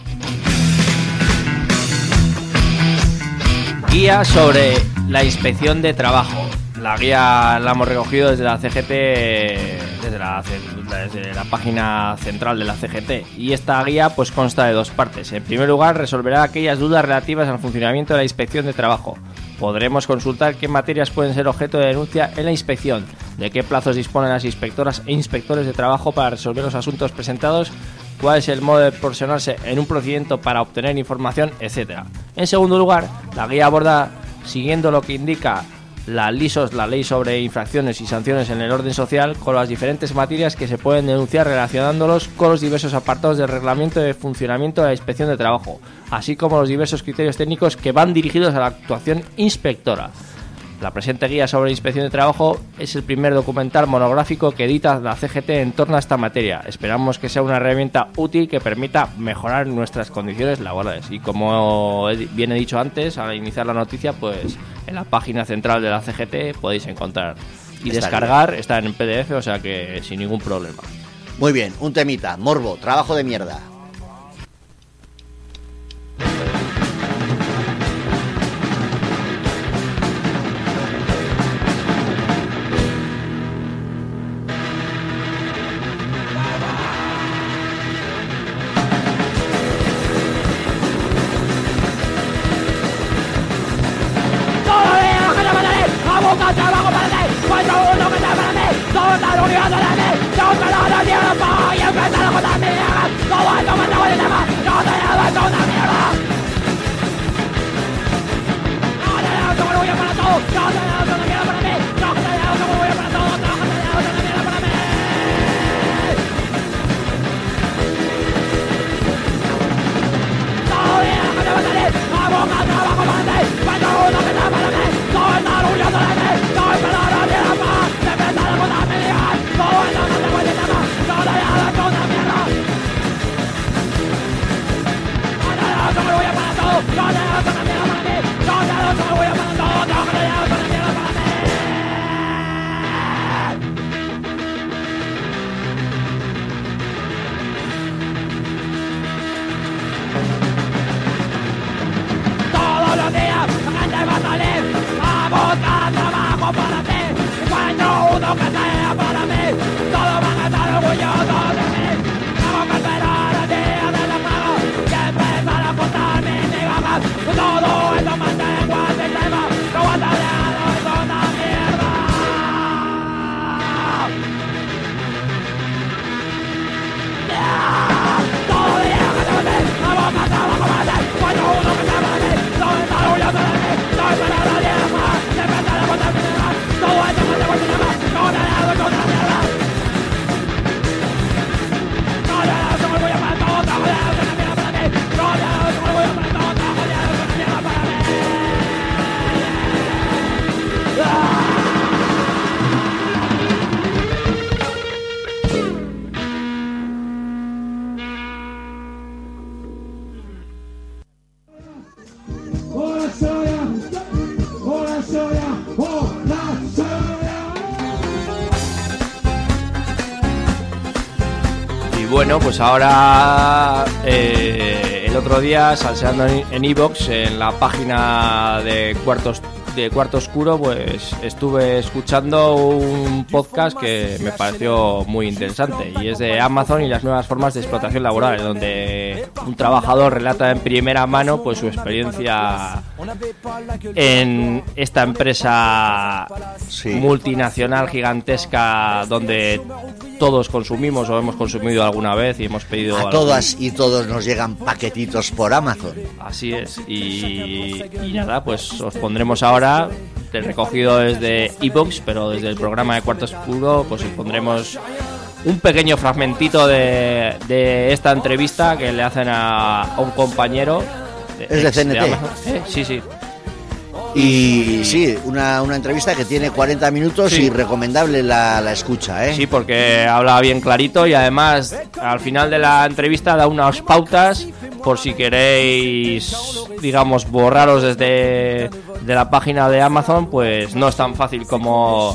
Guía sobre la inspección de trabajo. La guía la hemos recogido desde la C G T, desde la, desde la página central de la C G T, y esta guía pues consta de dos partes. En primer lugar, resolverá aquellas dudas relativas al funcionamiento de la inspección de trabajo. Podremos consultar qué materias pueden ser objeto de denuncia en la inspección, de qué plazos disponen las inspectoras e inspectores de trabajo para resolver los asuntos presentados, cuál es el modo de posicionarse en un procedimiento para obtener información, etcétera. En segundo lugar, la guía aborda, siguiendo lo que indica la L I S O S, la Ley sobre Infracciones y Sanciones en el Orden Social, con las diferentes materias que se pueden denunciar relacionándolos con los diversos apartados del reglamento de funcionamiento de la inspección de trabajo, así como los diversos criterios técnicos que van dirigidos a la actuación inspectora. La presente guía sobre inspección de trabajo es el primer documental monográfico que edita la C G T en torno a esta materia. Esperamos que sea una herramienta útil que permita mejorar nuestras condiciones laborales. Y como bien he dicho antes, al iniciar la noticia, pues en la página central de la C G T podéis encontrar y está descargar, bien. Está en P D F, o sea que sin ningún problema. Muy bien, un temita, morbo, trabajo de mierda. Para ti, encuentro uno que sea para mí. Todos van a estar orgullosos Bueno, pues ahora eh, el otro día, salseando en iVoox, en, en la página de Cuartos de Cuarto Oscuro, pues estuve escuchando un podcast que me pareció muy interesante, y es de Amazon y las nuevas formas de explotación laboral, donde un trabajador relata en primera mano pues su experiencia en esta empresa sí. multinacional gigantesca donde todos consumimos o hemos consumido alguna vez y hemos pedido a algún... todas y todos nos llegan paquetitos por Amazon. Así es, y, y nada, pues os pondremos ahora el recogido desde iVoox, pero desde el programa de Cuarto Oscuro pues os pondremos un pequeño fragmentito de, de esta entrevista que le hacen a, a un compañero de, es de C N T de ¿Eh? sí, sí. Y sí, una, una entrevista que tiene cuarenta minutos sí. y recomendable la, la escucha, ¿eh? Sí, porque habla bien clarito y además al final de la entrevista da unas pautas por si queréis, digamos, borraros desde de la página de Amazon, pues no es tan fácil como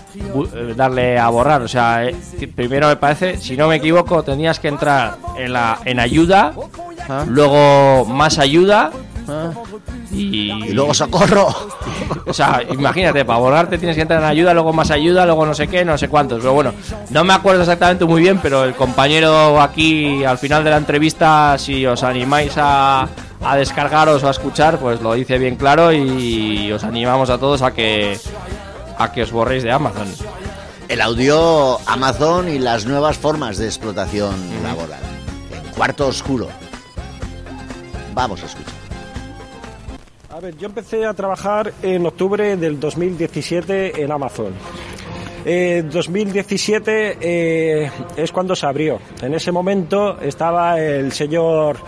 darle a borrar. O sea, eh, primero me parece, si no me equivoco, tenías que entrar en, la, en ayuda, ¿Ah? luego más ayuda, ¿Ah? Y... y luego socorro. O sea, imagínate, para borrarte tienes que entrar en ayuda, luego más ayuda, luego no sé qué, no sé cuántos. Pero bueno, no me acuerdo exactamente muy bien, pero el compañero aquí al final de la entrevista, si os animáis a, a descargaros o a escuchar, pues lo dice bien claro y os animamos a todos a que a que os borréis de Amazon. El audio Amazon y las nuevas formas de explotación mm. laboral. En Cuarto Oscuro. Vamos a escuchar. A ver, yo empecé a trabajar en octubre del dos mil diecisiete en Amazon. Eh, dos mil diecisiete eh, es cuando se abrió. En ese momento estaba el señor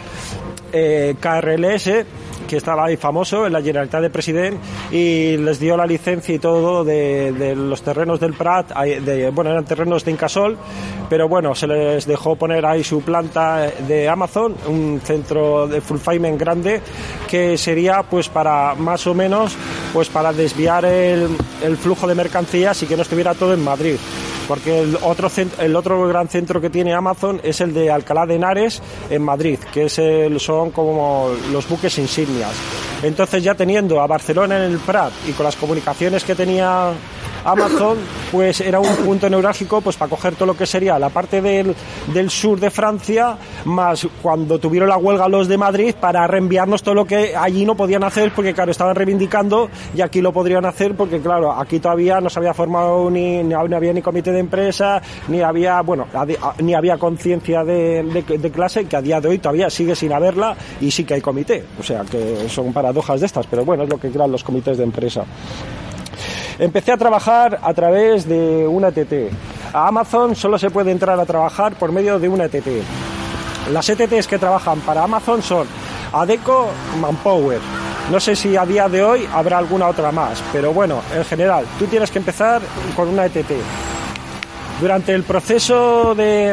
eh, K R L S, que estaba ahí famoso en la Generalitat de President, y les dio la licencia y todo de, de los terrenos del Prat, de, bueno, eran terrenos de Incasol, pero bueno, se les dejó poner ahí su planta de Amazon, un centro de fulfillment grande, que sería pues para más o menos pues para desviar el, el flujo de mercancías y que no estuviera todo en Madrid. Porque el otro, centro, el otro gran centro que tiene Amazon es el de Alcalá de Henares en Madrid, que es el, son como los buques insignias. Entonces, ya teniendo a Barcelona en el Prat y con las comunicaciones que tenía Amazon, pues era un punto neurálgico pues para coger todo lo que sería la parte del, del sur de Francia, más cuando tuvieron la huelga los de Madrid, para reenviarnos todo lo que allí no podían hacer, porque claro, estaban reivindicando y aquí lo podrían hacer, porque claro, aquí todavía no se había formado ni, ni había ni comité de empresa, ni había, bueno, ni había conciencia de, de, de clase, que a día de hoy todavía sigue sin haberla, y sí que hay comité, o sea que son paradojas de estas, pero bueno, es lo que crean los comités de empresa. Empecé a trabajar a través de una E T T. A Amazon solo se puede entrar a trabajar por medio de una E T T. Las E T Ts que trabajan para Amazon son Adecco, Manpower. No sé si a día de hoy habrá alguna otra más, pero bueno, en general, tú tienes que empezar con una E T T. Durante el proceso de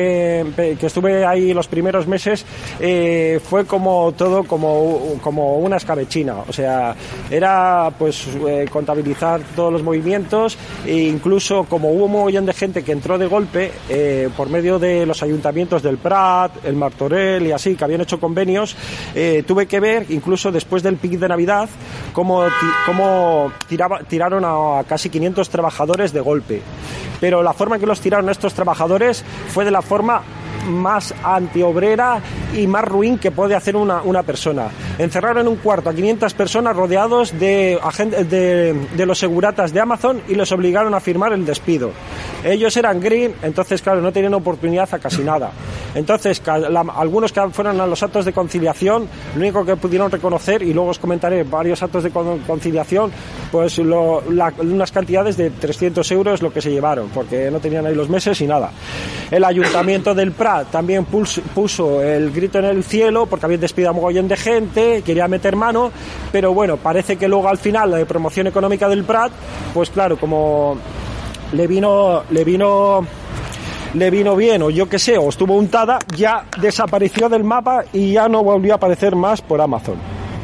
que, que estuve ahí los primeros meses, eh, fue como todo como, como una escabechina. O sea, era pues eh, contabilizar todos los movimientos, e incluso como hubo un mogollón de gente que entró de golpe, eh, por medio de los ayuntamientos del Prat, el Martorell y así, que habían hecho convenios, eh, tuve que ver, incluso después del pic de Navidad, cómo, cómo tiraba, tiraron a casi quinientos trabajadores de golpe. Pero la forma forma que los tiraron estos trabajadores fue de la forma más antiobrera y más ruin que puede hacer una, una persona. Encerraron en un cuarto a quinientas personas rodeados de, agentes, de, de los seguratas de Amazon y les obligaron a firmar el despido. Ellos eran green, entonces claro, no tenían oportunidad a casi nada. Entonces, la, algunos que fueron a los actos de conciliación, lo único que pudieron reconocer, y luego os comentaré varios actos de conciliación, pues lo, la, unas cantidades de trescientos euros lo que se llevaron, porque no tenían ahí los meses y nada. El ayuntamiento del Prat también puso, puso el grito en el cielo porque habían despedido a mogollón de gente, quería meter mano, pero bueno, parece que luego al final la de promoción económica del Prat, pues claro, como le vino le vino le vino bien, o yo qué sé, o estuvo untada, ya desapareció del mapa y ya no volvió a aparecer más por Amazon.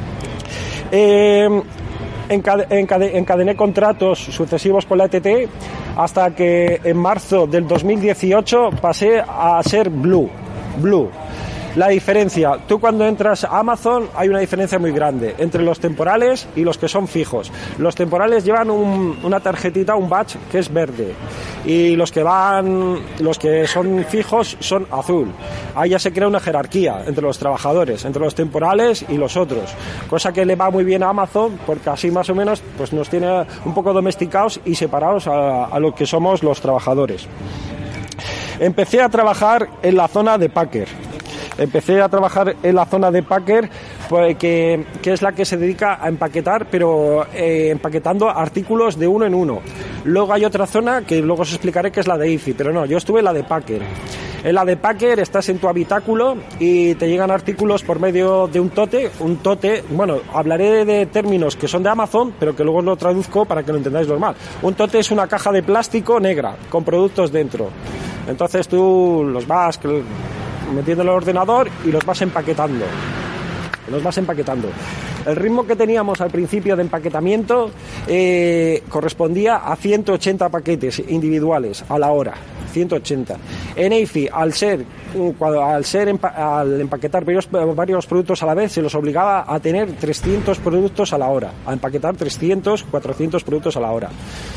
Eh, encade, encade, encadené contratos sucesivos con la E T T hasta que en marzo del dos mil dieciocho pasé a ser Blue. Blue. La diferencia, tú cuando entras a Amazon hay una diferencia muy grande entre los temporales y los que son fijos. Los temporales llevan un, una tarjetita, un badge que es verde, y los que van, los que son fijos son azul. Ahí ya se crea una jerarquía entre los trabajadores, entre los temporales y los otros, cosa que le va muy bien a Amazon porque así más o menos pues nos tiene un poco domesticados y separados a, a lo que somos los trabajadores. Empecé a trabajar en la zona de Packer. Empecé a trabajar en la zona de Packer, pues, que, que es la que se dedica a empaquetar, pero eh, empaquetando artículos de uno en uno. Luego hay otra zona que luego os explicaré que es la de I F I, pero no, yo estuve en la de Packer. En la de Packer estás en tu habitáculo y te llegan artículos por medio de un tote. Un tote, bueno, hablaré de términos que son de Amazon, pero que luego os lo traduzco para que lo entendáis normal. Un tote es una caja de plástico negra con productos dentro. Entonces tú los vas metiendo en el ordenador y los vas empaquetando. Los vas empaquetando. El ritmo que teníamos al principio de empaquetamiento eh, correspondía a ciento ochenta paquetes individuales a la hora. ciento ochenta. En I F I, al ser, cuando, al, ser empa, al empaquetar varios, varios productos a la vez, se los obligaba a tener trescientos productos a la hora, a empaquetar trescientos, cuatrocientos productos a la hora.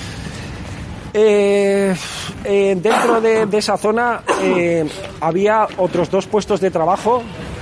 Eh, eh, dentro de, de esa zona eh, había otros dos puestos de trabajo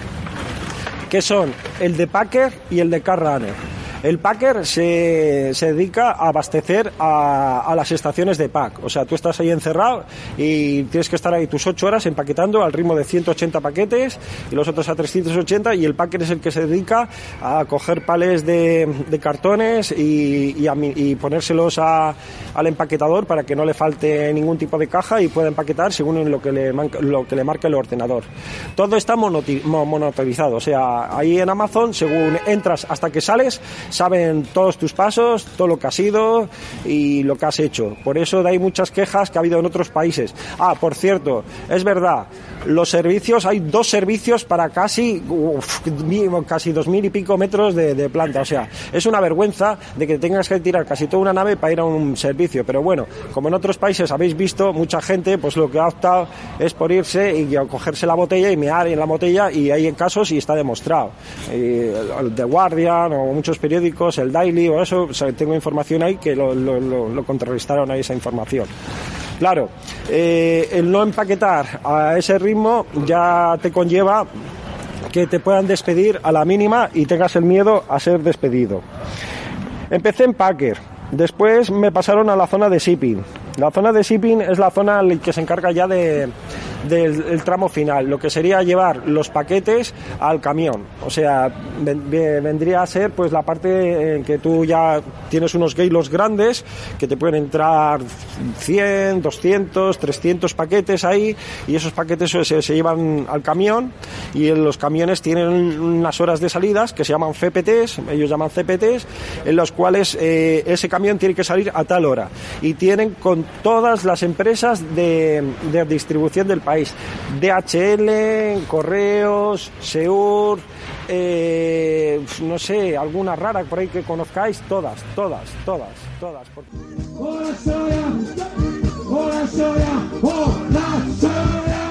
que son el de Packer y el de Car Runner. El Packer se, se dedica a abastecer a, a las estaciones de pack. O sea, tú estás ahí encerrado y tienes que estar ahí tus ocho horas empaquetando al ritmo de ciento ochenta paquetes y los otros a trescientos ochenta, y el Packer es el que se dedica a coger palés de, de cartones y, y, a, y ponérselos a, al empaquetador para que no le falte ningún tipo de caja y pueda empaquetar según lo que le, lo que le marca el ordenador. Todo está monitorizado. O sea, ahí en Amazon, según entras hasta que sales, saben todos tus pasos, todo lo que has ido y lo que has hecho. Por eso hay muchas quejas que ha habido en otros países. Ah, por cierto, es verdad, los servicios, hay dos servicios para casi uf, casi dos mil y pico metros de, de planta. O sea, es una vergüenza de que tengas que tirar casi toda una nave para ir a un servicio. Pero bueno, como en otros países habéis visto, mucha gente pues lo que ha optado es por irse y cogerse la botella y mear en la botella, y hay en casos y está demostrado. Eh, el The Guardian o muchos periódicos, el Daily o eso, o sea, tengo información ahí que lo, lo, lo, lo contrarrestaron a esa información. Claro, eh, el no empaquetar a ese ritmo ya te conlleva que te puedan despedir a la mínima y tengas el miedo a ser despedido. Empecé en Packer, después me pasaron a la zona de shipping. La zona de shipping es la zona que se encarga ya de del el tramo final, lo que sería llevar los paquetes al camión. O sea, ven, vendría a ser pues la parte en que tú ya tienes unos gailos grandes que te pueden entrar cien, doscientos, trescientos paquetes ahí, y esos paquetes se, se llevan al camión, y en los camiones tienen unas horas de salidas que se llaman C P Ts, ellos llaman C P Ts, en los cuales eh, ese camión tiene que salir a tal hora, y tienen con todas las empresas de, de distribución del país. D H L, Correos, Seur, eh, no sé, alguna rara por ahí que conozcáis, todas, todas, todas, todas. ¡Hola, Soria! ¡Hola, Soria! ¡Hola, Soria!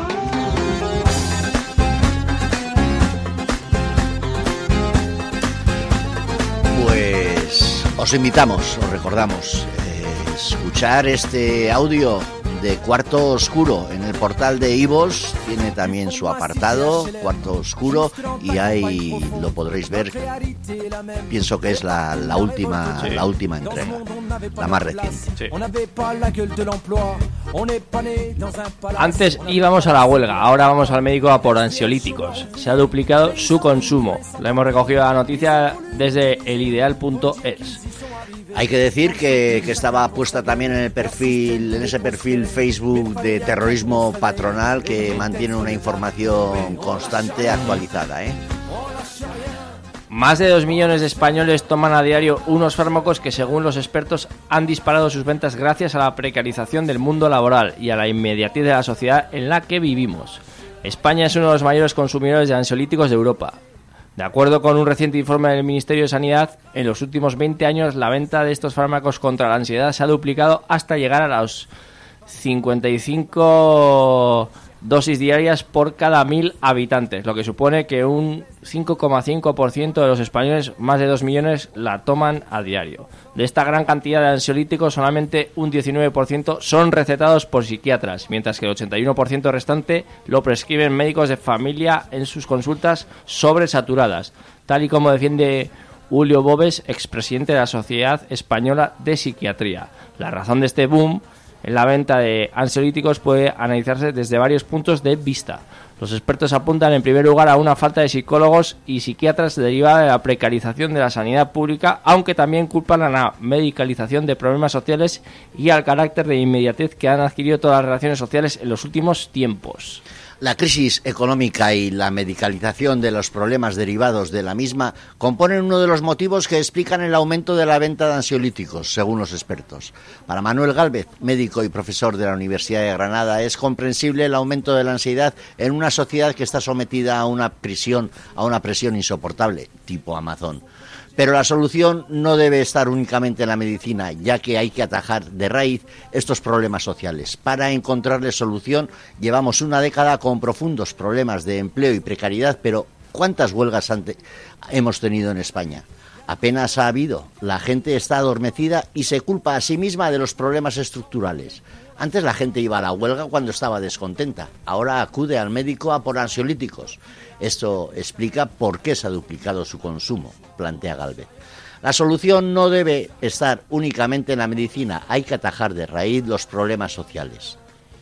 Pues os invitamos, os recordamos, eh, escuchar este audio de Cuarto Oscuro. En el portal de iVoox tiene también su apartado, Cuarto Oscuro, y ahí lo podréis ver. Pienso que es la, la última sí. la última entrega, la más reciente. Sí. Antes íbamos a la huelga, ahora vamos al médico a por ansiolíticos. Se ha duplicado su consumo. Lo hemos recogido la noticia desde elideal punto es. Hay que decir que, que estaba puesta también en el perfil, en ese perfil Facebook de terrorismo patronal, que mantiene una información constante, actualizada, ¿eh? Más de dos millones de españoles toman a diario unos fármacos que, según los expertos, han disparado sus ventas gracias a la precarización del mundo laboral y a la inmediatez de la sociedad en la que vivimos. España es uno de los mayores consumidores de ansiolíticos de Europa. De acuerdo con un reciente informe del Ministerio de Sanidad, en los últimos veinte años la venta de estos fármacos contra la ansiedad se ha duplicado hasta llegar a los cincuenta y cinco dosis diarias por cada mil habitantes, lo que supone que un cinco coma cinco por ciento de los españoles, más de dos millones, la toman a diario. De esta gran cantidad de ansiolíticos, solamente un diecinueve por ciento son recetados por psiquiatras, mientras que el ochenta y uno por ciento restante lo prescriben médicos de familia en sus consultas sobresaturadas, tal y como defiende Julio Bobes, expresidente de la Sociedad Española de Psiquiatría. La razón de este boom en la venta de ansiolíticos puede analizarse desde varios puntos de vista. Los expertos apuntan en primer lugar a una falta de psicólogos y psiquiatras derivada de la precarización de la sanidad pública, aunque también culpan a la medicalización de problemas sociales y al carácter de inmediatez que han adquirido todas las relaciones sociales en los últimos tiempos. La crisis económica y la medicalización de los problemas derivados de la misma componen uno de los motivos que explican el aumento de la venta de ansiolíticos, según los expertos. Para Manuel Gálvez, médico y profesor de la Universidad de Granada, es comprensible el aumento de la ansiedad en una sociedad que está sometida a una presión, a una presión insoportable, tipo Amazon. Pero la solución no debe estar únicamente en la medicina, ya que hay que atajar de raíz estos problemas sociales. Para encontrarles solución, llevamos una década con profundos problemas de empleo y precariedad, pero ¿cuántas huelgas ante- hemos tenido en España? Apenas ha habido. La gente está adormecida y se culpa a sí misma de los problemas estructurales. Antes la gente iba a la huelga cuando estaba descontenta, ahora acude al médico a por ansiolíticos. Esto explica por qué se ha duplicado su consumo, plantea Gálvez. La solución no debe estar únicamente en la medicina, hay que atajar de raíz los problemas sociales.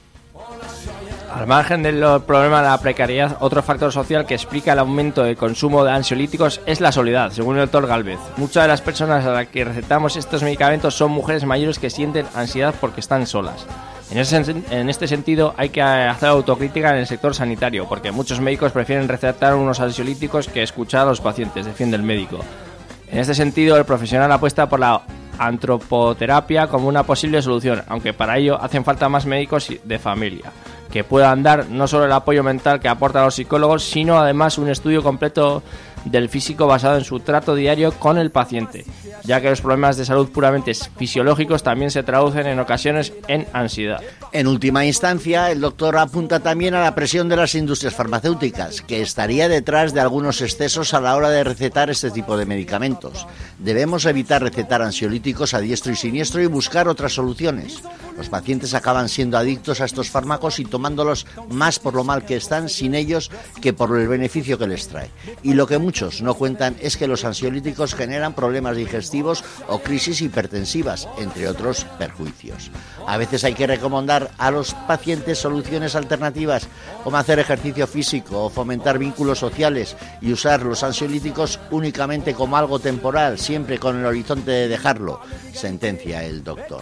Al margen del problema de la precariedad, otro factor social que explica el aumento del consumo de ansiolíticos es la soledad, según el doctor Gálvez. Muchas de las personas a las que recetamos estos medicamentos son mujeres mayores que sienten ansiedad porque están solas. En, ese, en este sentido hay que hacer autocrítica en el sector sanitario, porque muchos médicos prefieren recetar unos ansiolíticos que escuchar a los pacientes, defiende el médico. En este sentido, el profesional apuesta por la antropoterapia como una posible solución, aunque para ello hacen falta más médicos de familia, que puedan dar no solo el apoyo mental que aportan los psicólogos, sino además un estudio completo del físico basado en su trato diario con el paciente, ya que los problemas de salud puramente fisiológicos también se traducen en ocasiones en ansiedad. En última instancia, el doctor apunta también a la presión de las industrias farmacéuticas, que estaría detrás de algunos excesos a la hora de recetar este tipo de medicamentos. Debemos evitar recetar ansiolíticos a diestro y siniestro y buscar otras soluciones. Los pacientes acaban siendo adictos a estos fármacos y tomándolos más por lo mal que están sin ellos que por el beneficio que les trae. Y lo que muchos no cuentan es que los ansiolíticos generan problemas digestivos o crisis hipertensivas, entre otros perjuicios. A veces hay que recomendar a los pacientes soluciones alternativas, como hacer ejercicio físico o fomentar vínculos sociales y usar los ansiolíticos únicamente como algo temporal, siempre con el horizonte de dejarlo, sentencia el doctor.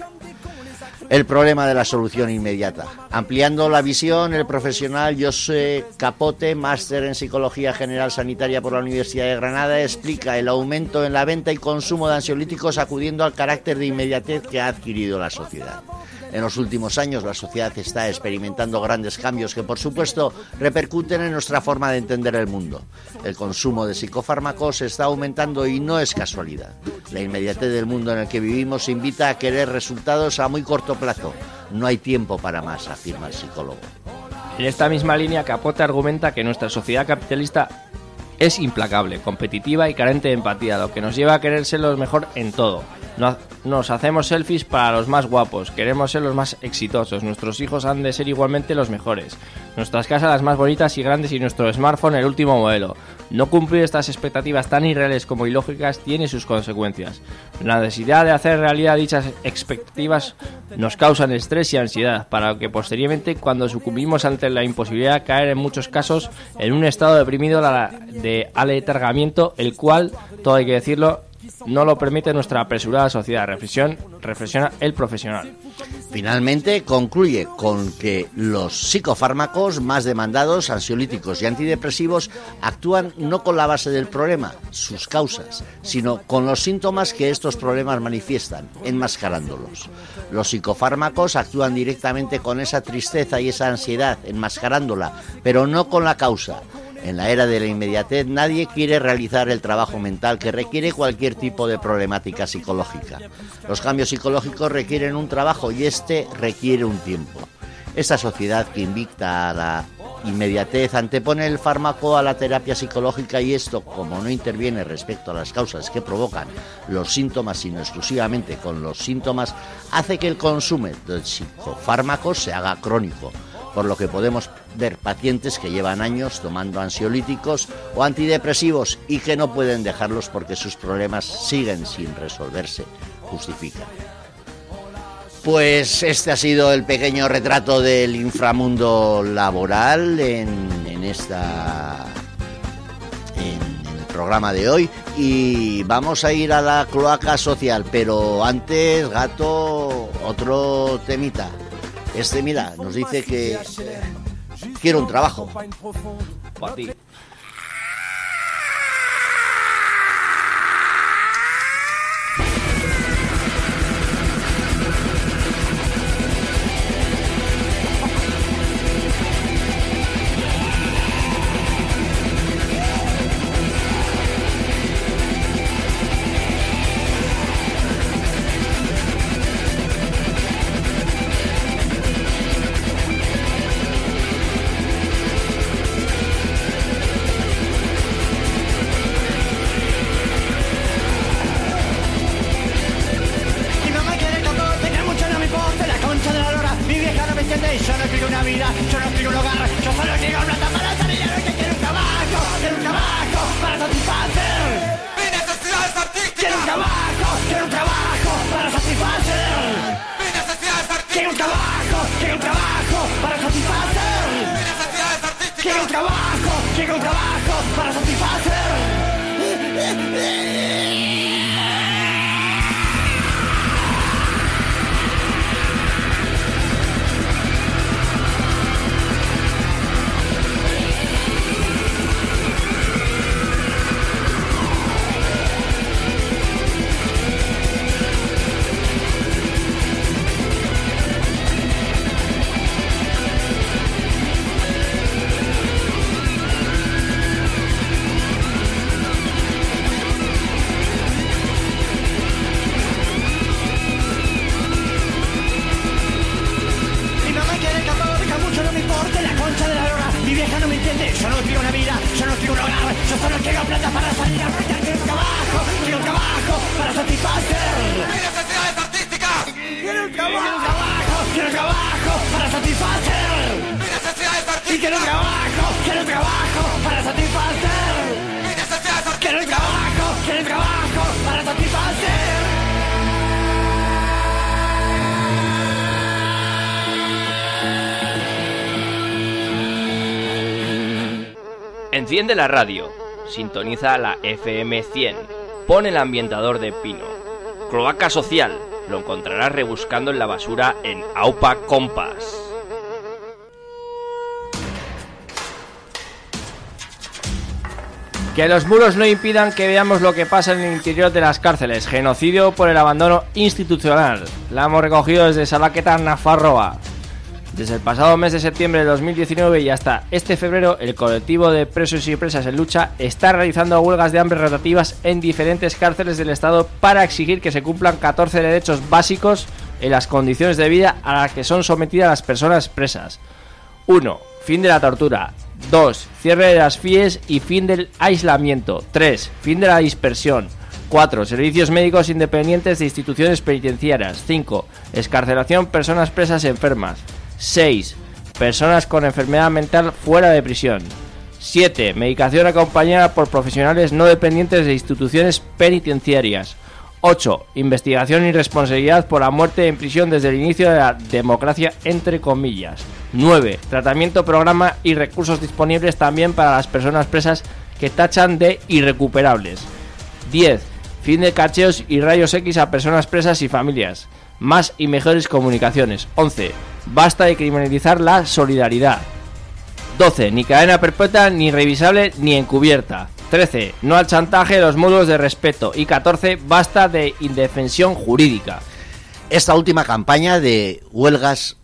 El problema de la solución inmediata. Ampliando la visión, el profesional José Capote, máster en Psicología General Sanitaria por la Universidad de Granada, explica el aumento en la venta y consumo de ansiolíticos acudiendo al carácter de inmediatez que ha adquirido la sociedad. En los últimos años la sociedad está experimentando grandes cambios que, por supuesto, repercuten en nuestra forma de entender el mundo. El consumo de psicofármacos está aumentando y no es casualidad. La inmediatez del mundo en el que vivimos invita a querer resultados a muy corto plazo. No hay tiempo para más, afirma el psicólogo. En esta misma línea, Capote argumenta que nuestra sociedad capitalista es implacable, competitiva y carente de empatía, lo que nos lleva a querer ser los mejor en todo. No, nos hacemos selfies para los más guapos, queremos ser los más exitosos, nuestros hijos han de ser igualmente los mejores, nuestras casas las más bonitas y grandes y nuestro smartphone el último modelo. No cumplir estas expectativas tan irreales como ilógicas tiene sus consecuencias. La necesidad de hacer realidad dichas expectativas nos causan estrés y ansiedad, para que posteriormente, cuando sucumbimos ante la imposibilidad, caer en muchos casos en un estado deprimido de aletargamiento, el cual, todo hay que decirlo, no lo permite nuestra apresurada sociedad. Reflexión, reflexiona el profesional. Finalmente concluye con que los psicofármacos más demandados, ansiolíticos y antidepresivos, actúan no con la base del problema, sus causas, sino con los síntomas que estos problemas manifiestan, enmascarándolos. Los psicofármacos actúan directamente con esa tristeza y esa ansiedad, enmascarándola, pero no con la causa. En la era de la inmediatez nadie quiere realizar el trabajo mental que requiere cualquier tipo de problemática psicológica. Los cambios psicológicos requieren un trabajo y este requiere un tiempo. Esta sociedad que invita a la inmediatez antepone el fármaco a la terapia psicológica y esto, como no interviene respecto a las causas que provocan los síntomas, sino exclusivamente con los síntomas, hace que el consumo de psicofármacos se haga crónico, por lo que podemos ver pacientes que llevan años tomando ansiolíticos o antidepresivos y que no pueden dejarlos porque sus problemas siguen sin resolverse, justifican. Pues este ha sido el pequeño retrato del inframundo laboral en, en esta en el programa de hoy, y vamos a ir a la cloaca social, pero antes, Gato, otro temita. Este, mira, nos dice que eh, quiero un trabajo. Para ti. Enciende la radio, sintoniza la F M cien, pon el ambientador de pino. Cloaca social, lo encontrarás rebuscando en la basura en Aupa Compass. Que los muros no impidan que veamos lo que pasa en el interior de las cárceles. Genocidio por el abandono institucional. La hemos recogido desde Salaqueta, Nafarroa. Desde el pasado mes de septiembre de dos mil diecinueve y hasta este febrero, el colectivo de presos y presas en lucha está realizando huelgas de hambre rotativas en diferentes cárceles del Estado para exigir que se cumplan catorce derechos básicos en las condiciones de vida a las que son sometidas las personas presas. uno. Fin de la tortura. dos. Cierre de las FIES y fin del aislamiento. tres. Fin de la dispersión. cuatro. Servicios médicos independientes de instituciones penitenciarias. cinco. Excarcelación personas presas enfermas. seis. Personas con enfermedad mental fuera de prisión. siete. Medicación acompañada por profesionales no dependientes de instituciones penitenciarias. ocho. Investigación y responsabilidad por la muerte en prisión desde el inicio de la democracia, entre comillas. nueve. Tratamiento, programa y recursos disponibles también para las personas presas que tachan de irrecuperables. diez. Fin de cacheos y rayos X a personas presas y familias. Más y mejores comunicaciones. once. Basta de criminalizar la solidaridad. doce. Ni cadena perpetua, ni revisable, ni encubierta. trece. No al chantaje de los módulos de respeto. Y catorce. Basta de indefensión jurídica. Esta última campaña de huelgas,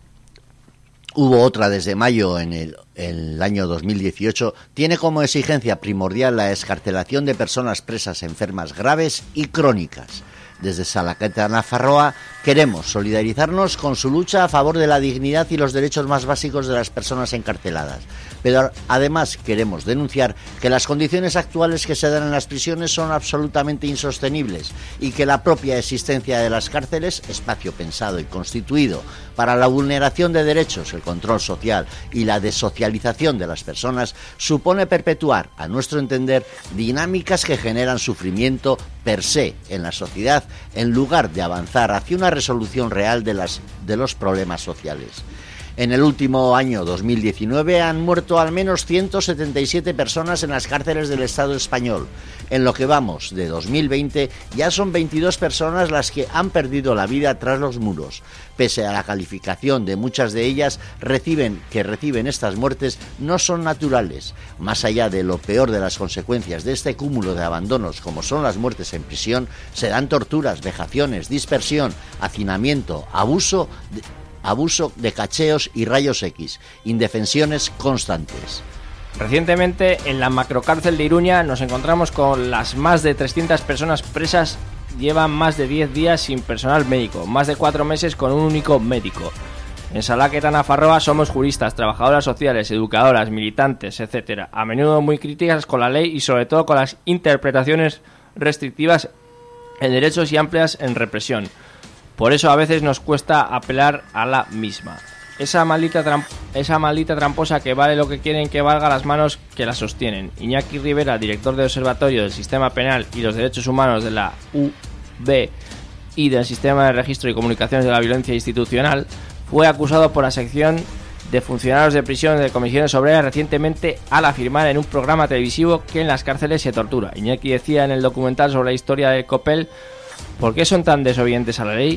hubo otra desde mayo en el, el año dos mil dieciocho, tiene como exigencia primordial la excarcelación de personas presas enfermas graves y crónicas. Desde Salaqueta, Nafarroa, queremos solidarizarnos con su lucha a favor de la dignidad y los derechos más básicos de las personas encarceladas. Pero además queremos denunciar que las condiciones actuales que se dan en las prisiones son absolutamente insostenibles y que la propia existencia de las cárceles, espacio pensado y constituido para la vulneración de derechos, el control social y la desocialización de las personas, supone perpetuar, a nuestro entender, dinámicas que generan sufrimiento per se en la sociedad, en lugar de avanzar hacia una resolución real de, las, de los problemas sociales. En el último año dos mil diecinueve han muerto al menos ciento setenta y siete personas en las cárceles del Estado español. En lo que vamos de dos mil veinte ya son veintidós personas las que han perdido la vida tras los muros. Pese a la calificación de muchas de ellas, reciben que reciben estas muertes no son naturales. Más allá de lo peor de las consecuencias de este cúmulo de abandonos, como son las muertes en prisión, se dan torturas, vejaciones, dispersión, hacinamiento, abuso de abuso de cacheos y rayos X, indefensiones constantes. Recientemente, en la macrocárcel de Iruña, nos encontramos con las más de trescientas personas presas. Llevan más de diez días sin personal médico, más de cuatro meses con un único médico. En Salaqueta, Nafarroa, somos juristas, trabajadoras sociales, educadoras, militantes, etcétera, a menudo muy críticas con la ley y sobre todo con las interpretaciones restrictivas en derechos y amplias en represión. Por eso a veces nos cuesta apelar a la misma. Esa maldita, tramp- esa maldita tramposa que vale lo que quieren que valga las manos que la sostienen. Iñaki Rivera, director del Observatorio del Sistema Penal y los Derechos Humanos de la U B y del Sistema de Registro y Comunicaciones de la Violencia Institucional, fue acusado por la sección de funcionarios de prisión de comisiones obreras recientemente al afirmar en un programa televisivo que en las cárceles se tortura. Iñaki decía en el documental sobre la historia del Copel: ¿por qué son tan desobedientes a la ley?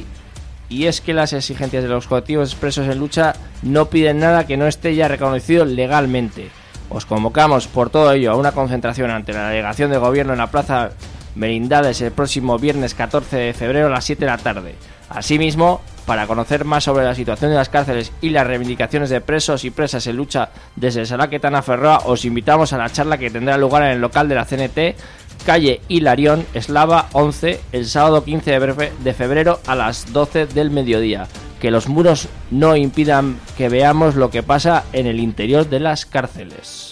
Y es que las exigencias de los colectivos expresos en lucha no piden nada que no esté ya reconocido legalmente. Os convocamos por todo ello a una concentración ante la delegación de gobierno en la Plaza Merindades el próximo viernes catorce de febrero a las siete de la tarde. Asimismo, para conocer más sobre la situación de las cárceles y las reivindicaciones de presos y presas en lucha desde Salaqueta, Nafarroa, os invitamos a la charla que tendrá lugar en el local de la C N T, calle Hilarión, Eslava once, el sábado quince de febrero a las doce del mediodía. Que los muros no impidan que veamos lo que pasa en el interior de las cárceles.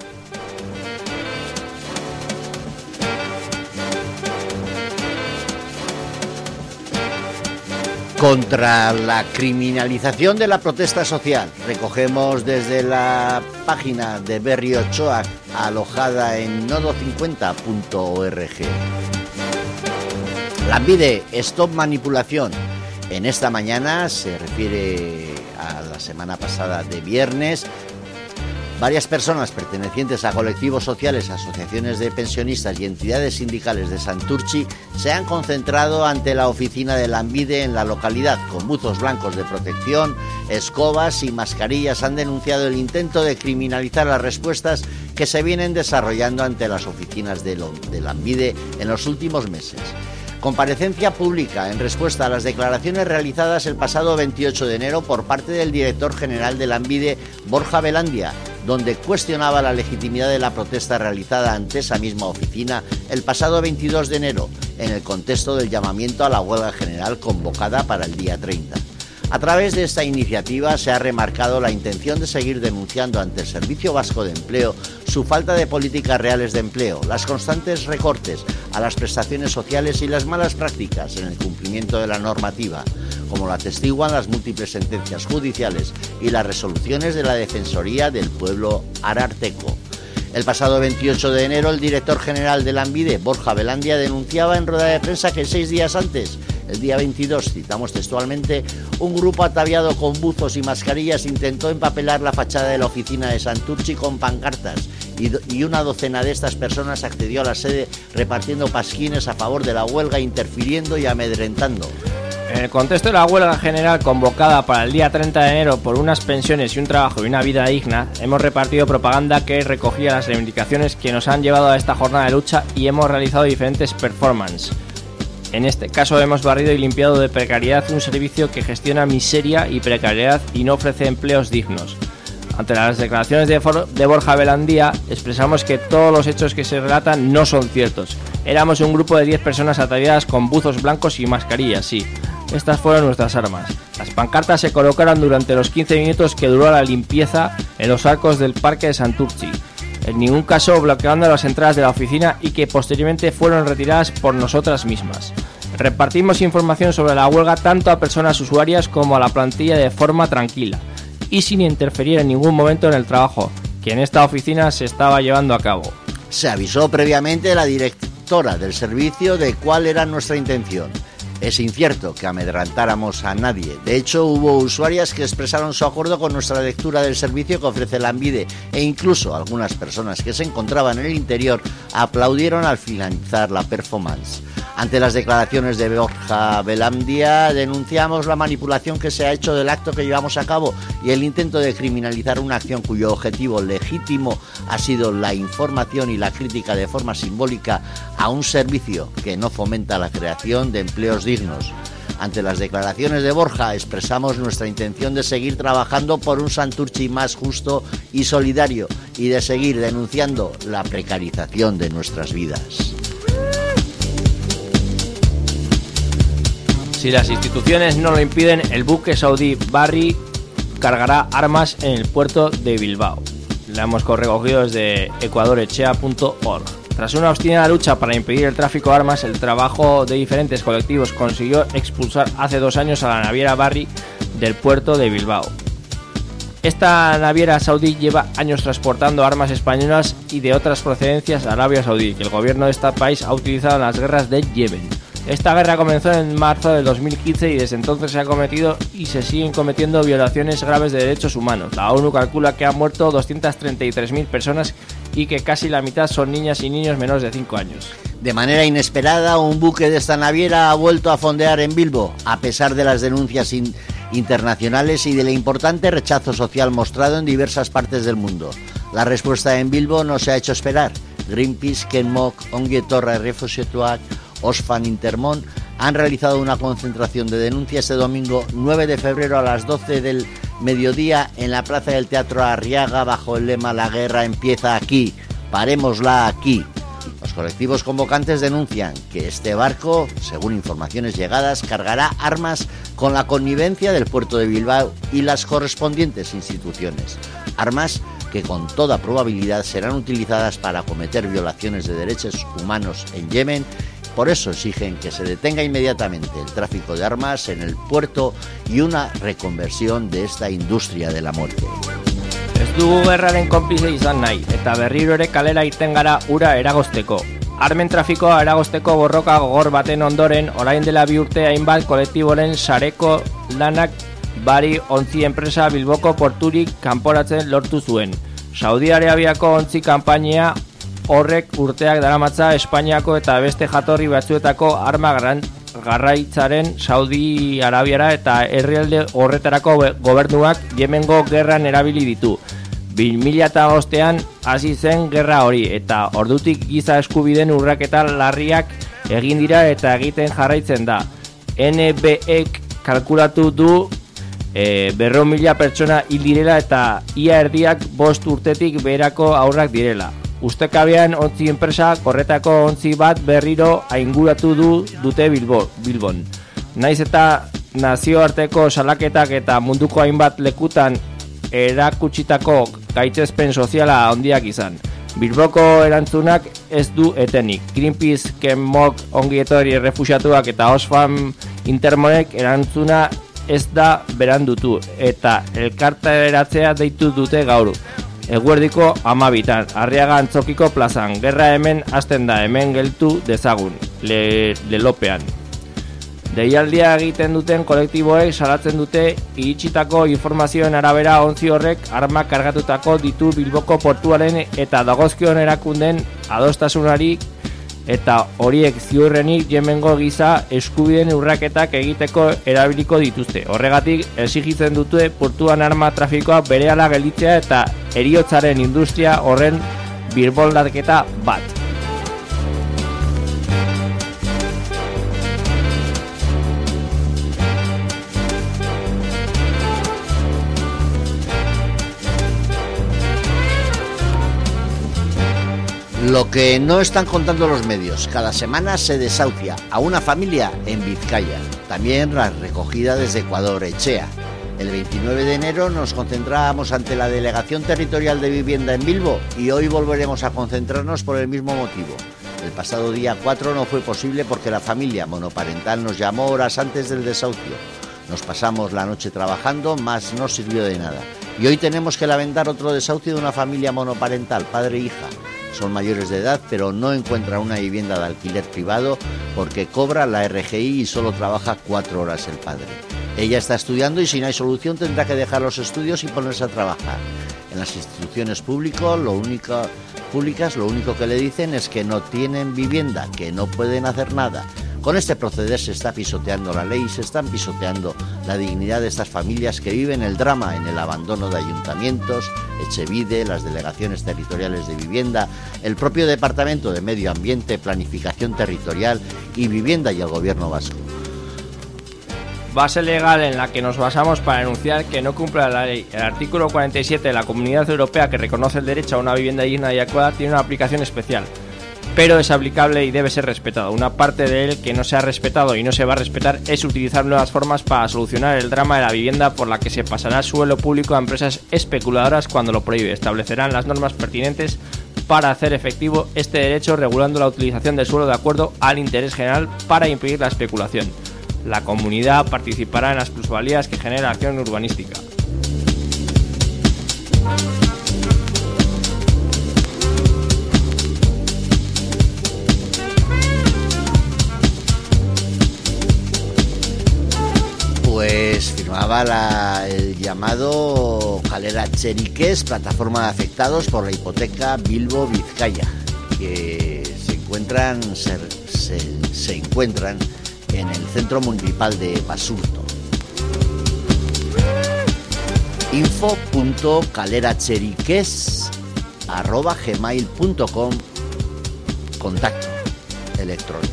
Contra la criminalización de la protesta social, recogemos desde la página de Berri Ochoa, alojada en nodo cincuenta punto org. Lanbide, stop manipulación. En esta mañana, se refiere a la semana pasada de viernes, varias personas pertenecientes a colectivos sociales, asociaciones de pensionistas y entidades sindicales de Santurchi se han concentrado ante la oficina de Lanbide en la localidad. Con buzos blancos de protección, escobas y mascarillas han denunciado el intento de criminalizar las respuestas que se vienen desarrollando ante las oficinas de Lanbide en los últimos meses. Comparecencia pública en respuesta a las declaraciones realizadas el pasado veintiocho de enero por parte del director general de Lanbide, Borja Belandia, donde cuestionaba la legitimidad de la protesta realizada ante esa misma oficina el pasado veintidós de enero, en el contexto del llamamiento a la huelga general convocada para el día treinta. A través de esta iniciativa se ha remarcado la intención de seguir denunciando ante el Servicio Vasco de Empleo su falta de políticas reales de empleo, las constantes recortes a las prestaciones sociales y las malas prácticas en el cumplimiento de la normativa, como lo atestiguan las múltiples sentencias judiciales y las resoluciones de la Defensoría del Pueblo Ararteko. El pasado veintiocho de enero, el director general de Lanbide, Borja Belandia, denunciaba en rueda de prensa que seis días antes, el día veintidós, citamos textualmente, un grupo ataviado con buzos y mascarillas intentó empapelar la fachada de la oficina de Santurtzi con pancartas y, y una docena de estas personas accedió a la sede repartiendo pasquines a favor de la huelga, interfiriendo y amedrentando. En el contexto de la huelga general convocada para el día treinta de enero por unas pensiones y un trabajo y una vida digna, hemos repartido propaganda que recogía las reivindicaciones que nos han llevado a esta jornada de lucha y hemos realizado diferentes performances. En este caso hemos barrido y limpiado de precariedad un servicio que gestiona miseria y precariedad y no ofrece empleos dignos. Ante las declaraciones de, For- de Borja Belandia, expresamos que todos los hechos que se relatan no son ciertos. Éramos un grupo de diez personas ataviadas con buzos blancos y mascarillas, sí. Estas fueron nuestras armas. Las pancartas se colocaron durante los quince minutos que duró la limpieza en los arcos del parque de Santurtzi. En ningún caso bloqueando las entradas de la oficina y que posteriormente fueron retiradas por nosotras mismas. Repartimos información sobre la huelga tanto a personas usuarias como a la plantilla de forma tranquila y sin interferir en ningún momento en el trabajo que en esta oficina se estaba llevando a cabo. Se avisó previamente a la directora del servicio de cuál era nuestra intención. Es incierto que amedrentáramos a nadie. De hecho, hubo usuarias que expresaron su acuerdo con nuestra lectura del servicio que ofrece Lanbide e incluso algunas personas que se encontraban en el interior aplaudieron al finalizar la performance. Ante las declaraciones de Borja Belandia, denunciamos la manipulación que se ha hecho del acto que llevamos a cabo y el intento de criminalizar una acción cuyo objetivo legítimo ha sido la información y la crítica de forma simbólica a un servicio que no fomenta la creación de empleos dignos. Ante las declaraciones de Borja, expresamos nuestra intención de seguir trabajando por un Santurtzi más justo y solidario y de seguir denunciando la precarización de nuestras vidas. Si las instituciones no lo impiden, el buque saudí Barry cargará armas en el puerto de Bilbao. La hemos recogido desde ecuadorechea punto org. Tras una obstinada lucha para impedir el tráfico de armas, el trabajo de diferentes colectivos consiguió expulsar hace dos años a la naviera Barry del puerto de Bilbao. Esta naviera saudí lleva años transportando armas españolas y de otras procedencias a Arabia Saudí, que el gobierno de este país ha utilizado en las guerras de Yemen. Esta guerra comenzó en marzo del dos mil quince y desde entonces se ha cometido y se siguen cometiendo violaciones graves de derechos humanos. La ONU calcula que han muerto doscientas treinta y tres mil personas y que casi la mitad son niñas y niños menores de cinco años. De manera inesperada, un buque de esta naviera ha vuelto a fondear en Bilbo, a pesar de las denuncias in- internacionales y del importante rechazo social mostrado en diversas partes del mundo. La respuesta en Bilbo no se ha hecho esperar. Greenpeace, Kenmok, Ongi Etorri Errefuxiatuak, Oxfam Intermón han realizado una concentración de denuncia este domingo nueve de febrero a las doce del mediodía en la plaza del Teatro Arriaga bajo el lema "La guerra empieza aquí, parémosla aquí". Los colectivos convocantes denuncian que este barco, según informaciones llegadas, cargará armas con la connivencia del puerto de Bilbao y las correspondientes instituciones. Armas que con toda probabilidad serán utilizadas para cometer violaciones de derechos humanos en Yemen. Por eso exigen que se detenga inmediatamente el tráfico de armas en el puerto y una reconversión de esta industria de la muerte. Ez dugu gerraren konplize izan nahi, eta berriro ere kalera irten gara ura eragozteko. Armen trafikoa eragozteko borroka gogor baten ondoren, orain dela bi urte hainbat kolektiboren sareko lanak Bari ontzi enpresa Bilboko porturik kanporatzen lortu zuen. Saudi Arabiako ontzi kanpainia horrek urteak daramatza Espainiako eta beste jatorri batzuetako arma garraitzaren Saudi Arabiara eta herrialde horretarako gobernuak Yemengo gerran erabili ditu. bi mila bostean hasi zen gerra hori eta ordutik giza eskubideen urraketa larriak egin dira eta egiten jarraitzen da. N B Ek kalkulatu du e, berrehun mila pertsona hil direla eta ia erdiak bost urtetik beherako aurrak direla. Ustekabean ontzi enpresa korretako ontzi bat berriro ainguratu du dute Bilbo, Bilbon. Naiz eta nazioarteko salaketak eta munduko hainbat lekutan erakutsitako gaitzespen soziala handiak izan. Bilboko erantzunak ez du etenik. Greenpeace, Kenmok, Ongi Etorri Errefuxiatuak eta Oxfam Intermonek erantzuna ez da berandutu eta elkarteratzea deitu dute gaur. Eguerdiko hamabitan, Arriaga Antzokiko plazan, gerra hemen hasten da, hemen geltu dezagun, le, lelopean. Deialdia egiten duten kolektiboek salatzen dute iritsitako informazioen arabera ontzi horrek armak kargatutako ditu Bilboko portuaren eta dagozkion erakunden adostasunari eta horiek ziurrenik Yemengo giza eskubideen urraketak egiteko erabiliko dituzte. Horregatik exigitzen dute portuan arma trafikoa berehala gelditzea eta heriotzaren industria horren birboldaketa bat. Lo que no están contando los medios, cada semana se desahucia a una familia en Vizcaya. También la recogida desde Ecuador, Echea. El veintinueve de enero nos concentrábamos ante la Delegación Territorial de Vivienda en Bilbo y hoy volveremos a concentrarnos por el mismo motivo. El pasado día cuatro no fue posible porque la familia monoparental nos llamó horas antes del desahucio. Nos pasamos la noche trabajando, más no sirvió de nada. Y hoy tenemos que lamentar otro desahucio de una familia monoparental, padre e hija. Son mayores de edad, pero no encuentran una vivienda de alquiler privado porque cobra la R G I y solo trabaja cuatro horas el padre. Ella está estudiando y si no hay solución tendrá que dejar los estudios y ponerse a trabajar. En las instituciones públicas lo único, públicas lo único que le dicen es que no tienen vivienda, que no pueden hacer nada. Con este proceder se está pisoteando la ley y se están pisoteando la dignidad de estas familias que viven el drama en el abandono de ayuntamientos, Echevide, las delegaciones territoriales de vivienda, el propio Departamento de Medio Ambiente, Planificación Territorial y Vivienda y el Gobierno vasco. Base legal en la que nos basamos para denunciar que no cumple la ley. El artículo cuarenta y siete de la Comunidad Europea, que reconoce el derecho a una vivienda digna y adecuada, tiene una aplicación especial, pero es aplicable y debe ser respetado. Una parte de él que no se ha respetado y no se va a respetar es utilizar nuevas formas para solucionar el drama de la vivienda por la que se pasará suelo público a empresas especuladoras cuando lo prohíbe. Establecerán las normas pertinentes para hacer efectivo este derecho, regulando la utilización del suelo de acuerdo al interés general para impedir la especulación. La comunidad participará en las plusvalías que genera la acción urbanística. Pues firmaba la, el llamado Kalera Txerikez, plataforma de afectados por la hipoteca Bilbo Vizcaya, que se encuentran se, se, se encuentran en el centro municipal de Basurto. info punto kaleratxerikez arroba gmail punto com, contacto electrónico.